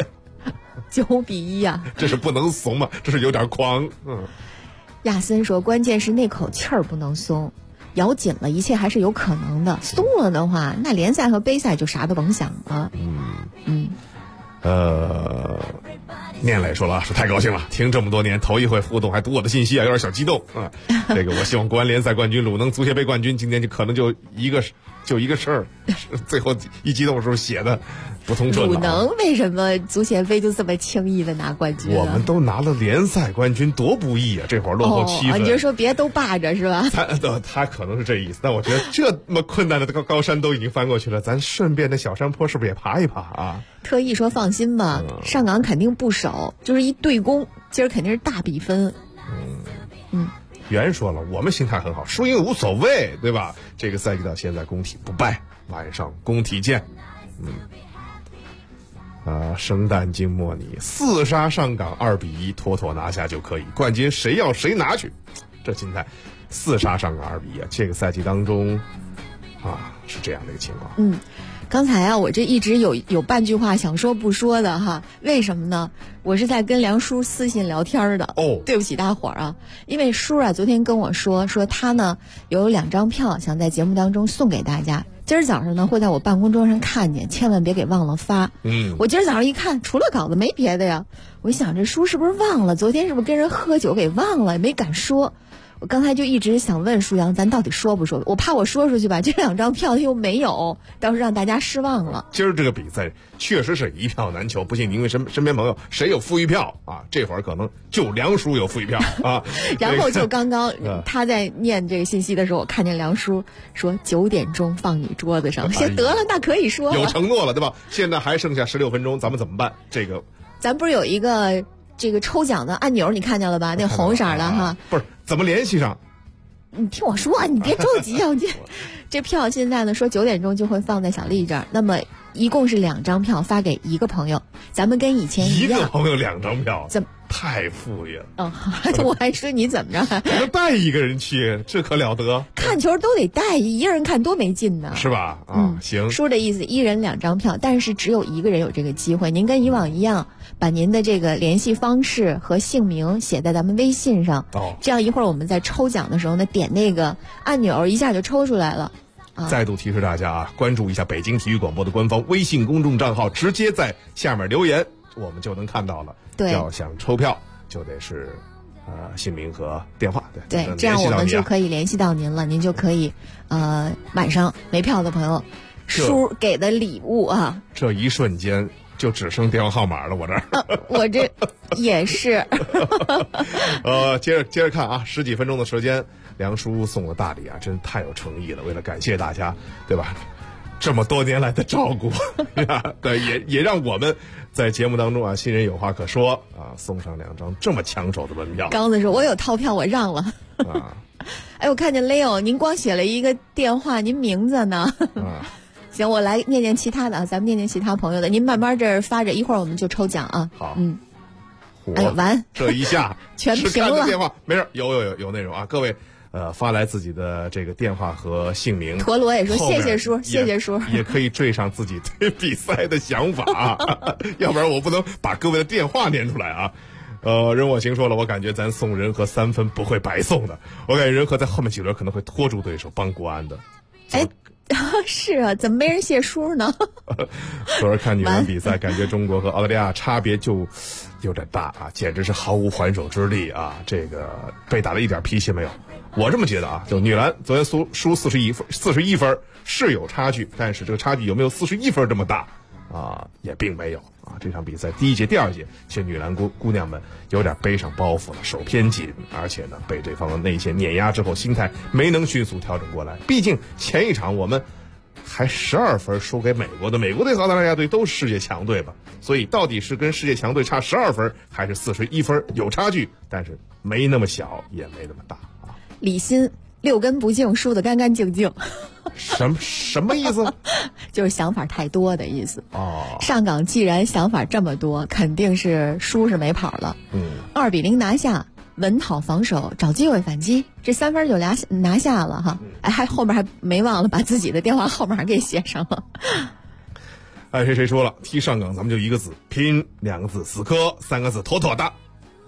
[SPEAKER 6] ，9-1啊！
[SPEAKER 5] 这是不能怂嘛，这是有点狂。
[SPEAKER 6] 亚森说，关键是那口气儿不能松，咬紧了，一切还是有可能的。松了的话，那联赛和杯赛就啥都甭想了。
[SPEAKER 5] 念磊说了，说太高兴了，听这么多年头一回互动还读我的信息啊，有点小激动啊。这个我希望国安联赛冠军，鲁能足协杯冠军，今天就可能就一个事儿，最后一激动的时候写的， 不通顺了。
[SPEAKER 6] 鲁能为什么足协杯就这么轻易的拿冠军？
[SPEAKER 5] 我们都拿了联赛冠军，多不易啊！这会儿落后7分，
[SPEAKER 6] 你就说别都霸着是吧？
[SPEAKER 5] 他可能是这意思，但我觉得这么困难的高山都已经翻过去了，咱顺便那小山坡是不是也爬一爬啊？
[SPEAKER 6] 特意说放心吧，上港肯定不守，就是一对攻，今儿肯定是大比分。
[SPEAKER 5] 袁说了，我们心态很好，输赢无所谓，对吧？这个赛季到现在工体不败，晚上工体见。生旦净末你4杀上港2-1，妥妥拿下就可以，冠军谁要谁拿去。这心态4杀上港2-1啊，这个赛季当中是这样的一个情况。
[SPEAKER 6] 刚才啊，我这一直有半句话想说不说的哈，为什么呢？我是在跟梁叔私信聊天的。对不起大伙儿啊，因为叔啊昨天跟我说他呢有2张票想在节目当中送给大家，今儿早上呢会在我办公桌上看见，千万别给忘了发。我今儿早上一看，除了稿子没别的呀，我想这叔是不是忘了？昨天是不是跟人喝酒给忘了，也没敢说。我刚才就一直想问舒阳，咱到底说不说？我怕我说出去吧，这2张票又没有，到时候让大家失望了。
[SPEAKER 5] 今儿这个比赛确实是一票难求，不信您问身边朋友谁有富裕票啊？这会儿可能就梁叔有富裕票啊。
[SPEAKER 6] 然后就刚刚他在念这个信息的时候，我看见梁叔说9点钟放你桌子上，得了，那可以说了
[SPEAKER 5] 有承诺了，对吧？现在还剩下16分钟，咱们怎么办？这个
[SPEAKER 6] 咱不是有一个这个抽奖的按钮，你看见了吧？那红色的哈，
[SPEAKER 5] 不是怎么联系上？
[SPEAKER 6] 你听我说，你别着急啊！这票现在呢说9点钟就会放在小丽这儿，那么一共是2张票发给一个朋友，咱们跟以前一样，
[SPEAKER 5] 一个朋友2张票，
[SPEAKER 6] 怎么
[SPEAKER 5] 太富裕了？
[SPEAKER 6] 我还说你怎么着？
[SPEAKER 5] 能带一个人去，这可了得！
[SPEAKER 6] 看球都得带，一个人看多没劲呢，
[SPEAKER 5] 是吧？行。
[SPEAKER 6] 叔的意思，1人2张票，但是只有一个人有这个机会。您跟以往一样，把您的这个联系方式和姓名写在咱们微信上，这样一会儿我们在抽奖的时候呢，点那个按钮，一下就抽出来了。
[SPEAKER 5] 再度提示大家啊，关注一下北京体育广播的官方微信公众账号，直接在下面留言，我们就能看到了。
[SPEAKER 6] 对，
[SPEAKER 5] 要想抽票，就得是姓名和电话。
[SPEAKER 6] 对，这样我们就可以联系到您了，您就可以晚上没票的朋友，叔给的礼物啊。
[SPEAKER 5] 这一瞬间就只剩电话号码了，我这儿。
[SPEAKER 6] 我这也是。
[SPEAKER 5] 接着看啊，10几分钟的时间，梁叔送的大礼啊，真太有诚意了。为了感谢大家，对吧？这么多年来的照顾，对，也让我们在节目当中啊，新人有话可说啊，送上2张这么抢手的门票。
[SPEAKER 6] 刚子说：“我有套票，我让了。”哎，我看见 Leo， 您光写了一个电话，您名字呢？行，我来念念其他的啊，咱们念念其他朋友的，您慢慢这儿发着，一会儿我们就抽奖啊。
[SPEAKER 5] 好，
[SPEAKER 6] 哎呦，完，
[SPEAKER 5] 这一下
[SPEAKER 6] 全平了。
[SPEAKER 5] 电话没事，有内容啊，各位。发来自己的这个电话和姓名。
[SPEAKER 6] 陀螺也说谢谢叔，谢谢叔，
[SPEAKER 5] 也可以缀上自己对比赛的想法，要不然我不能把各位的电话念出来啊。任我行说了，我感觉咱送仁和3分不会白送的，我感觉仁和在后面几轮可能会拖住对手，帮国安的。
[SPEAKER 6] 哎，是啊，怎么没人谢叔呢？
[SPEAKER 5] 昨儿看女篮比赛，感觉中国和澳大利亚差别就有点大啊，简直是毫无还手之力啊！这个被打了一点脾气没有？我这么觉得啊，就女篮昨天输41分是有差距，但是这个差距有没有41分这么大啊？也并没有啊。这场比赛第1节、第2节，其实女篮姑娘们有点背上包袱了，手偏紧，而且呢被对方的内线碾压之后，心态没能迅速调整过来。毕竟前一场我们还12分输给美国队和澳大利亚队都是世界强队吧，所以到底是跟世界强队差12分还是41分，有差距，但是没那么小，也没那么大啊。
[SPEAKER 6] 李欣6根不净，输得干干净净。
[SPEAKER 5] 什么意思？
[SPEAKER 6] 就是想法太多的意思。上港既然想法这么多，肯定是输是没跑了。2-0拿下，稳讨防守，找机会反击，这3分就拿下了哈。还后面还没忘了把自己的电话号码给写上了。
[SPEAKER 5] 爱谁说了，踢上港咱们就1个字拼，2个字死磕，3个字妥妥的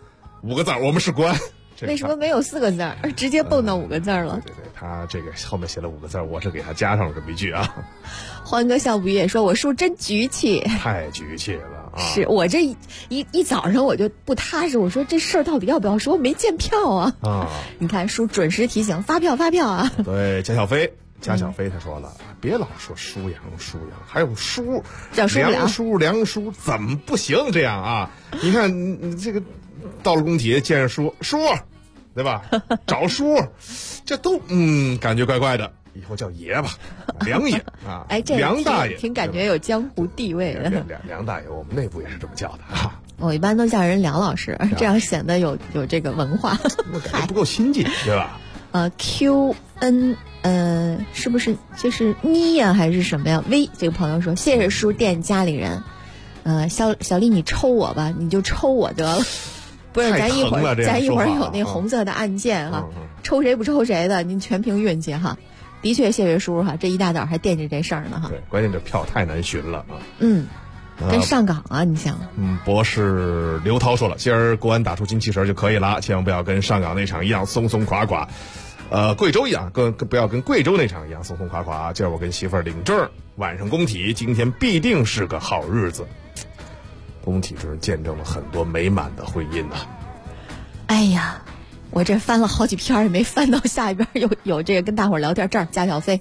[SPEAKER 5] ，5个字我们是国安。
[SPEAKER 6] 为什么没有4个字直接蹦到5个字了？
[SPEAKER 5] 对，他这个后面写了5个字，我是给他加上了这么一句啊。
[SPEAKER 6] 欢哥笑不也说我叔真局气，
[SPEAKER 5] 太局气了啊！
[SPEAKER 6] 是我这一早上我就不踏实，我说这事儿到底要不要说？没见票啊！你看叔准时提醒发票啊！
[SPEAKER 5] 对，贾小飞加小飞他说了，别老说输赢，还有输，
[SPEAKER 6] 叫输不了，
[SPEAKER 5] 梁输怎么不行这样啊？你看你这个到了工体见着输，对吧？找输，这都感觉怪怪的。以后叫爷吧，梁爷啊，
[SPEAKER 6] 哎，这
[SPEAKER 5] 梁大爷，
[SPEAKER 6] 挺感觉有江湖地位的。
[SPEAKER 5] 梁大爷，我们内部也是这么叫的啊。
[SPEAKER 6] 我一般都叫人梁老师，这样显得有这个文化。
[SPEAKER 5] 我感觉不够亲近，对吧
[SPEAKER 6] ？QN 是不是就是妮呀还是什么呀 ？V 这个朋友说，谢谢书店家里人。小丽你抽我吧，你就抽我得了。不是，咱一会儿有那红色的按键哈，抽谁不抽谁的，您全凭运气哈。的确，谢谢叔哈，这一大早还惦记这事儿呢哈。
[SPEAKER 5] 对，关键这票太难寻了啊。
[SPEAKER 6] 跟上岗啊，你想？
[SPEAKER 5] 博士刘涛说了，今儿国安打出精气神就可以了，千万不要跟上岗那场一样松松垮垮。贵州一样，不要跟贵州那场一样松松垮垮。今儿我跟媳妇儿领证，晚上工体，今天必定是个好日子。工体这是见证了很多美满的婚姻呐。
[SPEAKER 6] 哎呀，我这翻了好几篇也没翻到下一边有这个跟大伙儿聊天，这儿加小费。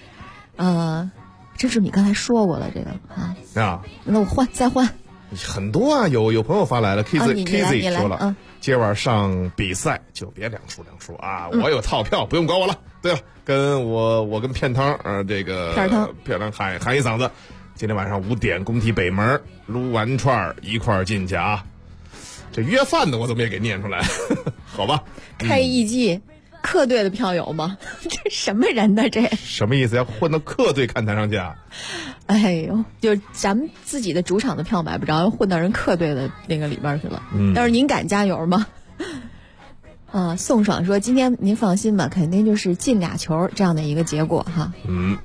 [SPEAKER 6] 这是你刚才说过了这个啊。那我再换。
[SPEAKER 5] 很多啊，有朋友发来了 ，KZ 说了，今晚上比赛就别两输啊，我有套票，不用管我了。对了，我跟片汤这个片汤喊一嗓子，今天晚上5点工体北门撸完串一块儿进去啊。这约饭的我怎么也给念出来，好吧？
[SPEAKER 6] 开一季客队的票友吗？这什么人呢？这
[SPEAKER 5] 什么意思？要混到客队看台上去啊？
[SPEAKER 6] 哎呦，就咱们自己的主场的票买不着，混到人客队的那个里边去了。要是您敢加油吗？宋爽说，今天您放心吧，肯定就是进2球这样的一个结果哈。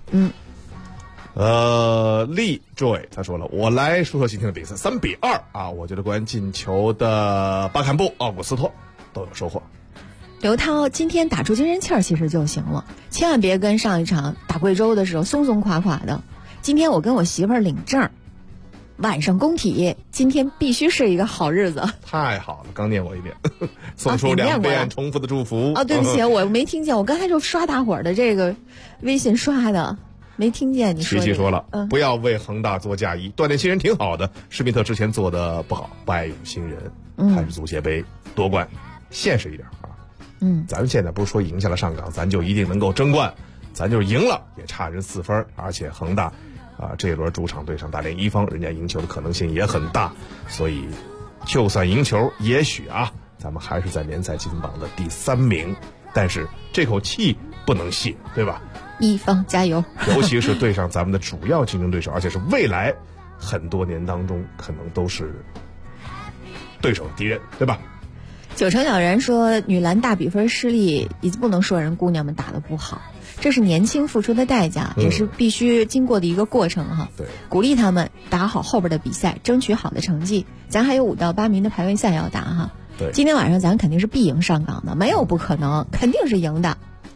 [SPEAKER 5] Lee Joy 他说了，我来说说今天的比赛，3-2啊，我觉得关于进球的巴坎布、奥古斯托都有收获。
[SPEAKER 6] 刘涛今天打出精神气儿其实就行了，千万别跟上一场打贵州的时候松松垮垮的。今天我跟我媳妇儿领证，晚上工体，今天必须是一个好日子。
[SPEAKER 5] 太好了，刚念我一遍，送出2遍重复的祝福。
[SPEAKER 6] 对不起，我没听见，我刚才就刷大伙儿的这个微信刷的。没听见你说。
[SPEAKER 5] 琪琪说了，不要为恒大做嫁衣，锻炼新人挺好的。施密特之前做的不好，不爱用新人，还是足协杯夺冠，现实一点啊。咱们现在不是说赢下了上港，咱就一定能够争冠，咱就是赢了也差人4分，而且恒大这一轮主场对上大连一方，人家赢球的可能性也很大，所以就算赢球，也许咱们还是在联赛积分榜的第3名，但是这口气不能泄，对吧？
[SPEAKER 6] 一方加油！
[SPEAKER 5] 尤其是对上咱们的主要竞争对手，而且是未来很多年当中可能都是对手敌人，对吧
[SPEAKER 6] ？9成小人说，女篮大比分失利，已经不能说人姑娘们打得不好，这是年轻付出的代价，也是必须经过的一个过程哈。
[SPEAKER 5] 对，
[SPEAKER 6] 鼓励他们打好后边的比赛，争取好的成绩。咱还有5到8名的排位赛要打哈。
[SPEAKER 5] 对，
[SPEAKER 6] 今天晚上咱肯定是必赢上港的，没有不可能，肯定是赢的。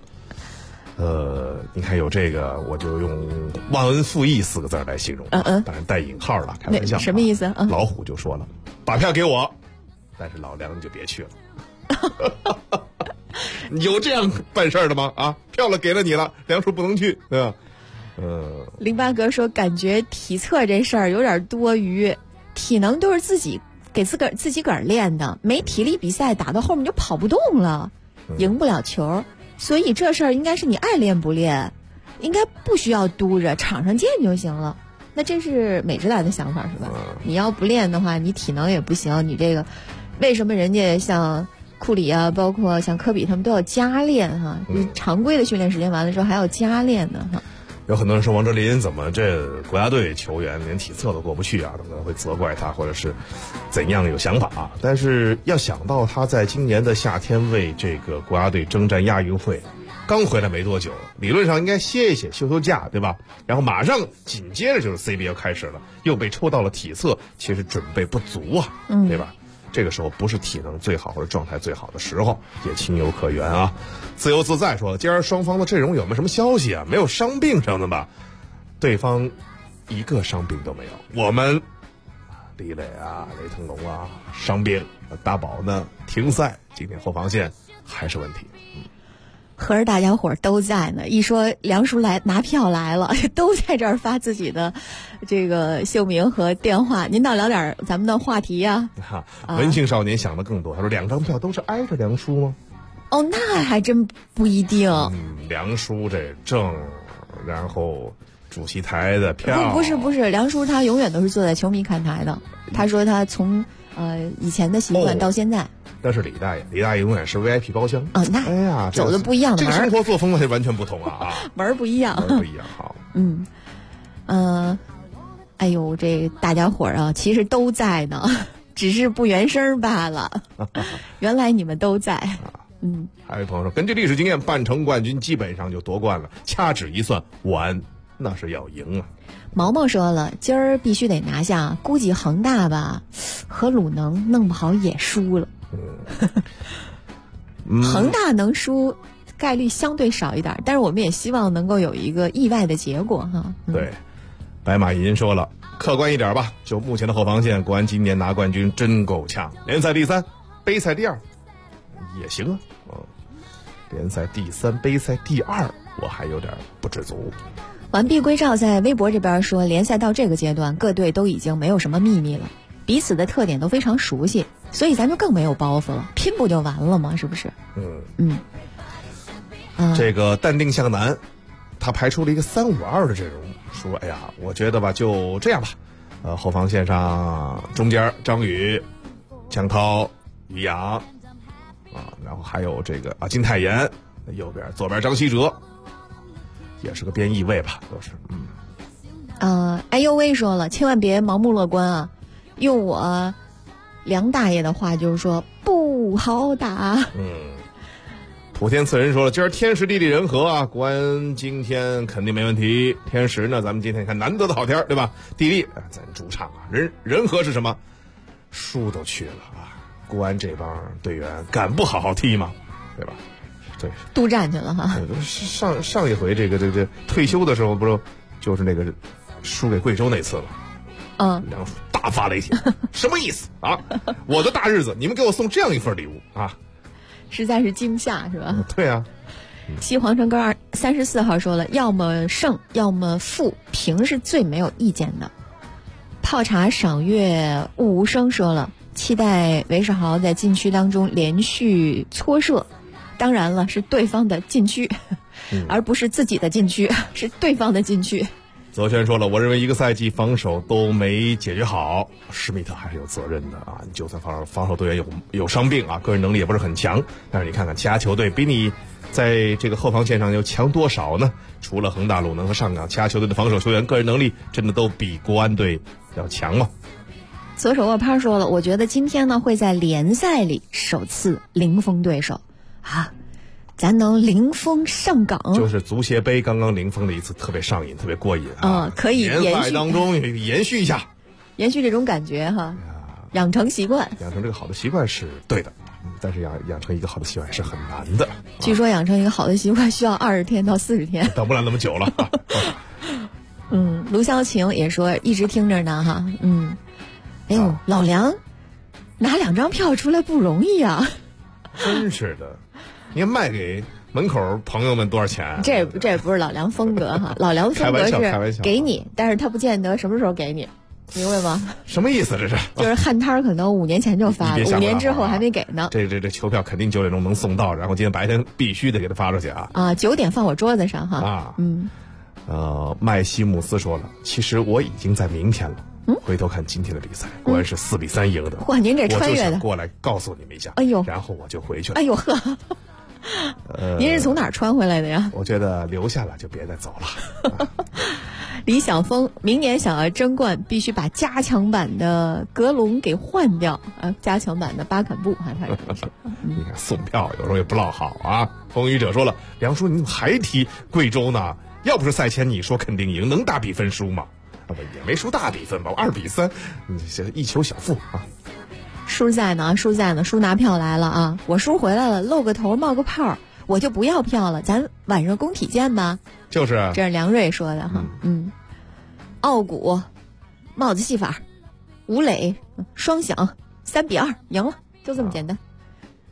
[SPEAKER 5] 你看有这个，我就用忘恩负义4个字来形容，当然带引号了，开玩笑。
[SPEAKER 6] 什么意思？
[SPEAKER 5] 老虎就说了，把票给我，但是老梁你就别去了。有这样办事的吗？票了给了你了，梁叔不能去，对吧
[SPEAKER 6] ？08哥说，感觉体测这事儿有点多余，体能都是自己个儿练的，没体力比赛打到后面就跑不动了，赢不了球。所以这事儿应该是你爱练不练，应该不需要督着，场上见就行了。那这是美职篮的想法是吧？你要不练的话，你体能也不行。你这个为什么人家像库里啊，包括像科比他们都要加练哈？你常规的训练时间完了之后还要加练呢哈。
[SPEAKER 5] 有很多人说王哲林怎么这国家队球员连体测都过不去啊，等等会责怪他或者是怎样有想法但是要想到他在今年的夏天为这个国家队征战亚运会，刚回来没多久，理论上应该歇一歇休假，对吧？然后马上紧接着就是 CBA 开始了，又被抽到了体测，其实准备不足对吧？这个时候不是体能最好或者状态最好的时候，也情有可原啊。自由自在说，今儿双方的阵容有没有什么消息没有伤病上的吧？对方一个伤病都没有，我们李磊雷腾龙伤病，大宝呢停赛，今天后防线还是问题。
[SPEAKER 6] 合着大家伙都在呢，一说梁叔来拿票来了，都在这儿发自己的这个姓名和电话。您倒聊点咱们的话题呀。
[SPEAKER 5] 文青少年想的更多，他说2张票都是挨着梁叔吗？
[SPEAKER 6] 哦，那还真不一定。
[SPEAKER 5] 梁叔这正，然后主席台的票
[SPEAKER 6] 不是，梁叔他永远都是坐在球迷看台的。他说他从以前的习惯到现在。
[SPEAKER 5] 那是李大爷永远是 VIP 包厢
[SPEAKER 6] 啊。那
[SPEAKER 5] 哎呀，
[SPEAKER 6] 走的不一样的
[SPEAKER 5] 这个生活作风完全不同啊
[SPEAKER 6] 门儿不一样，
[SPEAKER 5] 好。
[SPEAKER 6] 哎呦，这大家伙啊，其实都在呢，只是不原声罢了。原来你们都在。
[SPEAKER 5] 还有朋友说，根据历史经验，半程冠军基本上就夺冠了，掐指一算，完那是要赢啊。
[SPEAKER 6] 毛毛说了，今儿必须得拿下，估计恒大吧和鲁能弄不好也输了。恒大能输概率相对少一点，但是我们也希望能够有一个意外的结果哈。
[SPEAKER 5] 对，白马银说了，客观一点吧，就目前的后防线，国安今年拿冠军真够呛，联赛第3，杯赛第2也行啊。联赛第3，杯赛第2，我还有点不知足。
[SPEAKER 6] 完璧归赵在微博这边说，联赛到这个阶段，各队都已经没有什么秘密了，彼此的特点都非常熟悉，所以咱就更没有包袱了，拼不就完了吗？是不是？
[SPEAKER 5] 这个淡定向南，他排出了一个3-5-2的阵容，说：“哎呀，我觉得吧，就这样吧。后防线上中间张宇、江涛、于洋然后还有这个金泰妍，右边左边张稀哲，也是个边翼位吧，都是。
[SPEAKER 6] 哎呦喂，说了，千万别盲目乐观啊！用我梁大爷的话就是说，不好打。
[SPEAKER 5] 普天赐人说了，今儿天时地利人和啊，国安今天肯定没问题。天时呢，咱们今天看难得的好天，对吧？地利咱主场啊，人和是什么？输都去了啊！国安这帮队员敢不好好踢吗？对吧？对，
[SPEAKER 6] 督战去了哈。
[SPEAKER 5] 上一回这个退休的时候，不是就是那个输给贵州那次吗？梁叔大发雷霆，什么意思啊？我的大日子，你们给我送这样一份礼物啊！
[SPEAKER 6] 实在是惊吓，是吧？
[SPEAKER 5] 对啊。
[SPEAKER 6] 西皇城哥34号说了，要么胜，要么负，平是最没有意见的。泡茶赏月雾无声说了，期待韦世豪在禁区当中连续搓射，当然了，是对方的禁区，而不是自己的禁区，是对方的禁区。
[SPEAKER 5] 泽轩说了，我认为一个赛季防守都没解决好，施密特还是有责任的啊！你就算防守队员有伤病啊，个人能力也不是很强，但是你看看其他球队比你在这个后防线上又强多少呢？除了恒大、鲁能和上港，其他球队的防守球员个人能力真的都比国安队要强吗？
[SPEAKER 6] 左手握拍说了，我觉得今天呢会在联赛里首次零封对手啊。咱能零封上港，
[SPEAKER 5] 就是足协杯刚刚零封了一次，特别上瘾，特别过瘾啊！
[SPEAKER 6] 可以
[SPEAKER 5] 联赛当中延续一下，
[SPEAKER 6] 延续这种感觉哈，养成习惯，
[SPEAKER 5] 养成这个好的习惯是对的，但是养成一个好的习惯是很难的。
[SPEAKER 6] 据说养成一个好的习惯需要20天到40天，
[SPEAKER 5] 等不了那么久了。
[SPEAKER 6] 卢潇晴也说一直听着呢哈，哎呦，老梁拿2张票出来不容易啊，
[SPEAKER 5] 真是的。你看卖给门口朋友们多少钱？
[SPEAKER 6] 这不是老梁风格哈，老梁风格是给你，但是他不见得什么时候给你，明白吗？
[SPEAKER 5] 什么意思这是？
[SPEAKER 6] 就是旱摊可能5年前就发了，5年之后还没给呢。
[SPEAKER 5] 这球票肯定9点钟能送到，然后今天白天必须得给他发出去啊
[SPEAKER 6] ！9点放我桌子上哈。
[SPEAKER 5] 麦西姆斯说了，其实我已经在明天了。回头看今天的比赛，国安是4比3赢的。
[SPEAKER 6] 哇，您这穿越的，
[SPEAKER 5] 我就想过来告诉你们一下。
[SPEAKER 6] 哎呦，
[SPEAKER 5] 然后我就回去了。
[SPEAKER 6] 哎呦呵。您是从哪儿穿回来的呀？
[SPEAKER 5] 我觉得留下了就别再走了。
[SPEAKER 6] 李晓峰明年想要争冠，必须把加强版的格隆给换掉加强版的巴坎布还是
[SPEAKER 5] 你看送票有时候也不落好啊。风雨者说了，梁叔你怎么还提贵州呢？要不是赛前你说肯定赢，能大比分输吗？也没输大比分吧，2比3，一球小负啊。
[SPEAKER 6] 叔在呢，叔拿票来了啊！我叔回来了，露个头冒个泡，我就不要票了，咱晚上工体见吧。
[SPEAKER 5] 就是
[SPEAKER 6] 这是梁瑞说的哈。奥古帽子戏法，吴磊双响3比2赢了，就这么简单。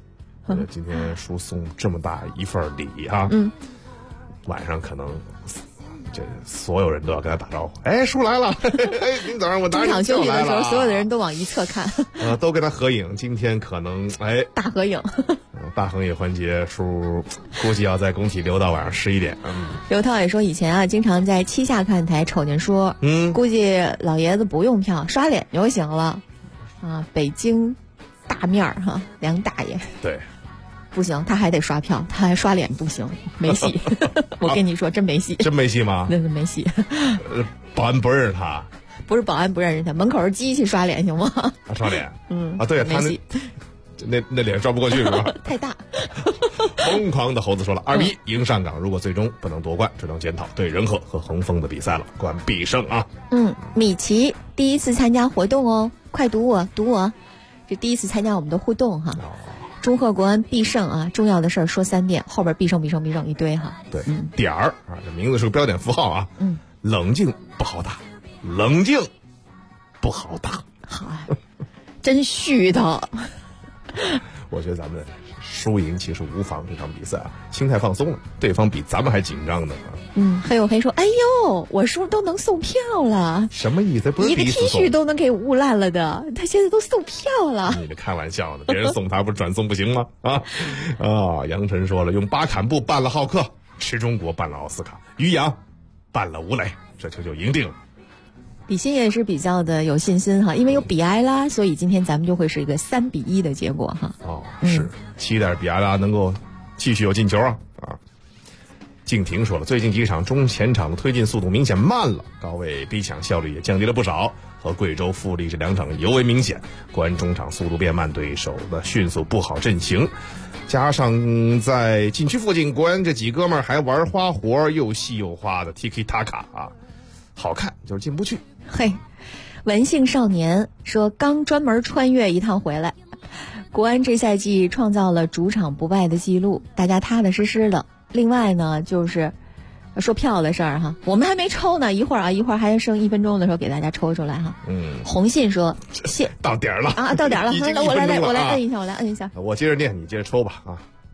[SPEAKER 5] 今天叔送这么大一份礼啊，晚上可能这所有人都要跟他打招呼。哎，叔来了！哎，今早上我拿你
[SPEAKER 6] 中场休息的时候，所有的
[SPEAKER 5] 人
[SPEAKER 6] 都往一侧看，
[SPEAKER 5] 都跟他合影。今天可能
[SPEAKER 6] 大合影。
[SPEAKER 5] 大合影环节，叔估计要在工体留到晚上11点。
[SPEAKER 6] 刘涛也说，以前啊，经常在七下看台瞅见说，估计老爷子不用票，刷脸就行了。啊，北京大面儿哈，梁大爷。
[SPEAKER 5] 对。
[SPEAKER 6] 不行，他还得刷票，他还刷脸不行，没戏。我跟你说，真没戏。
[SPEAKER 5] 真没戏吗？
[SPEAKER 6] 那是没戏。
[SPEAKER 5] 保安不认识他。
[SPEAKER 6] 不是保安不认识他，门口是机器刷脸行吗？
[SPEAKER 5] 他刷脸。对，他那脸刷不过去是吧？
[SPEAKER 6] 太大。
[SPEAKER 5] 疯狂的猴子说了，2-1赢上港，如果最终不能夺冠，只能检讨对仁和和恒丰的比赛了，冠必胜啊。
[SPEAKER 6] 米奇第一次参加活动哦，快读我，这第一次参加我们的互动哈。祝贺国安必胜啊！重要的事儿说3遍，后边必胜一堆哈。
[SPEAKER 5] 对，点儿啊，这名字是个标点符号啊。冷静不好打，冷静不好打。
[SPEAKER 6] 好，真絮叨。
[SPEAKER 5] 我觉得咱们输赢其实无妨，这场比赛啊，心态放松了，对方比咱们还紧张呢。
[SPEAKER 6] 黑有黑说，哎呦，我叔都能送票了，
[SPEAKER 5] 什么意思？不是
[SPEAKER 6] 一个 T 恤都能给污烂了的，他现在都送票了。
[SPEAKER 5] 你这开玩笑呢，别人送他不是转送不行吗？杨晨说了，用巴坎布办了浩克，池中国办了奥斯卡，于洋办了吴磊，这球就赢定了。
[SPEAKER 6] 比心也是比较的有信心哈，因为有比埃拉，所以今天咱们就会是一个3-1的结果哈。
[SPEAKER 5] 是期待比埃拉能够继续有进球啊。静婷说了，最近几场中前场的推进速度明显慢了，高位逼抢效率也降低了不少，和贵州富力这2场尤为明显。国安中场速度变慢，对手的迅速不好阵型，加上在禁区附近，国安这几哥们儿还玩花活，又细又花的 Tiki Taka 啊，好看就是进不去。
[SPEAKER 6] 嘿，文姓少年说，刚专门穿越一趟回来，国安这赛季创造了主场不败的记录，大家踏踏实实的。另外呢，就是说票的事儿哈，我们还没抽呢，一会儿还剩1分钟的时候给大家抽出来哈。红信说，
[SPEAKER 5] 到点了
[SPEAKER 6] 啊，到点了，我来摁一下，
[SPEAKER 5] 我接着念，你接着抽吧啊。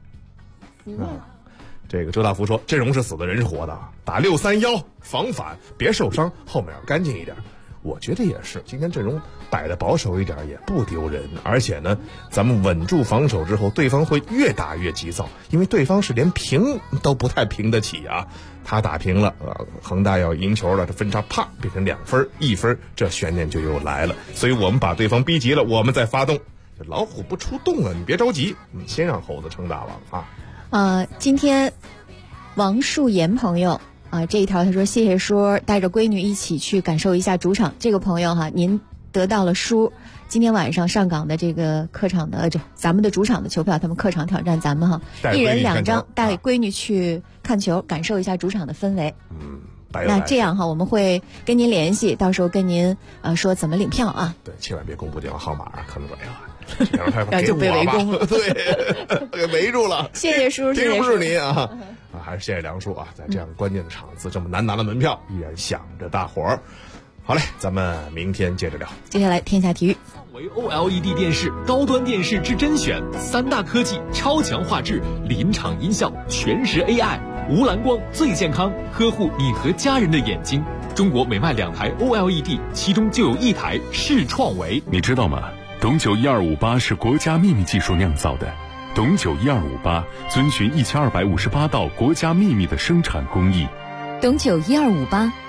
[SPEAKER 5] 这个周大福说，阵容是死的，人是活的，打6-3-1防反，别受伤，后面要干净一点。我觉得也是，今天阵容摆的保守一点也不丢人，而且呢，咱们稳住防守之后，对方会越打越急躁，因为对方是连平都不太平得起啊。他打平了，恒大要赢球了，这分差啪变成2分1分，这悬念就又来了。所以我们把对方逼急了，我们再发动。老虎不出动了，你别着急，先让猴子称大王
[SPEAKER 6] 啊。今天王树岩朋友。这一条他说，谢谢叔带着闺女一起去感受一下主场。这个朋友哈，您得到了叔今天晚上上港的这个客场的咱们的主场的球票，他们客场挑战咱们哈，1人2张，带闺女去看球，感受一下主场的氛围。那这样哈，我们会跟您联系，到时候跟您说怎么领票啊。
[SPEAKER 5] 对，千万别公布电话号码，可能
[SPEAKER 6] 然后就被围攻了。
[SPEAKER 5] 对，给围住了。
[SPEAKER 6] 谢谢叔，
[SPEAKER 5] 这个不是您啊。还是谢谢梁叔啊，在这样关键的场次，这么难拿的门票，依然想着大伙儿。好嘞，咱们明天接着聊。
[SPEAKER 6] 接下来天下体育。
[SPEAKER 9] 为 OLED 电视，高端电视之甄选，3大科技，超强画质，临场音效，全时 AI， 无蓝光最健康，呵护你和家人的眼睛。中国每卖2台 OLED， 其中就有1台是创维。
[SPEAKER 2] 你知道吗？董酒1258是国家秘密技术酿造的。董酒1258遵循1258道国家秘密的生产工艺。
[SPEAKER 15] 董酒1258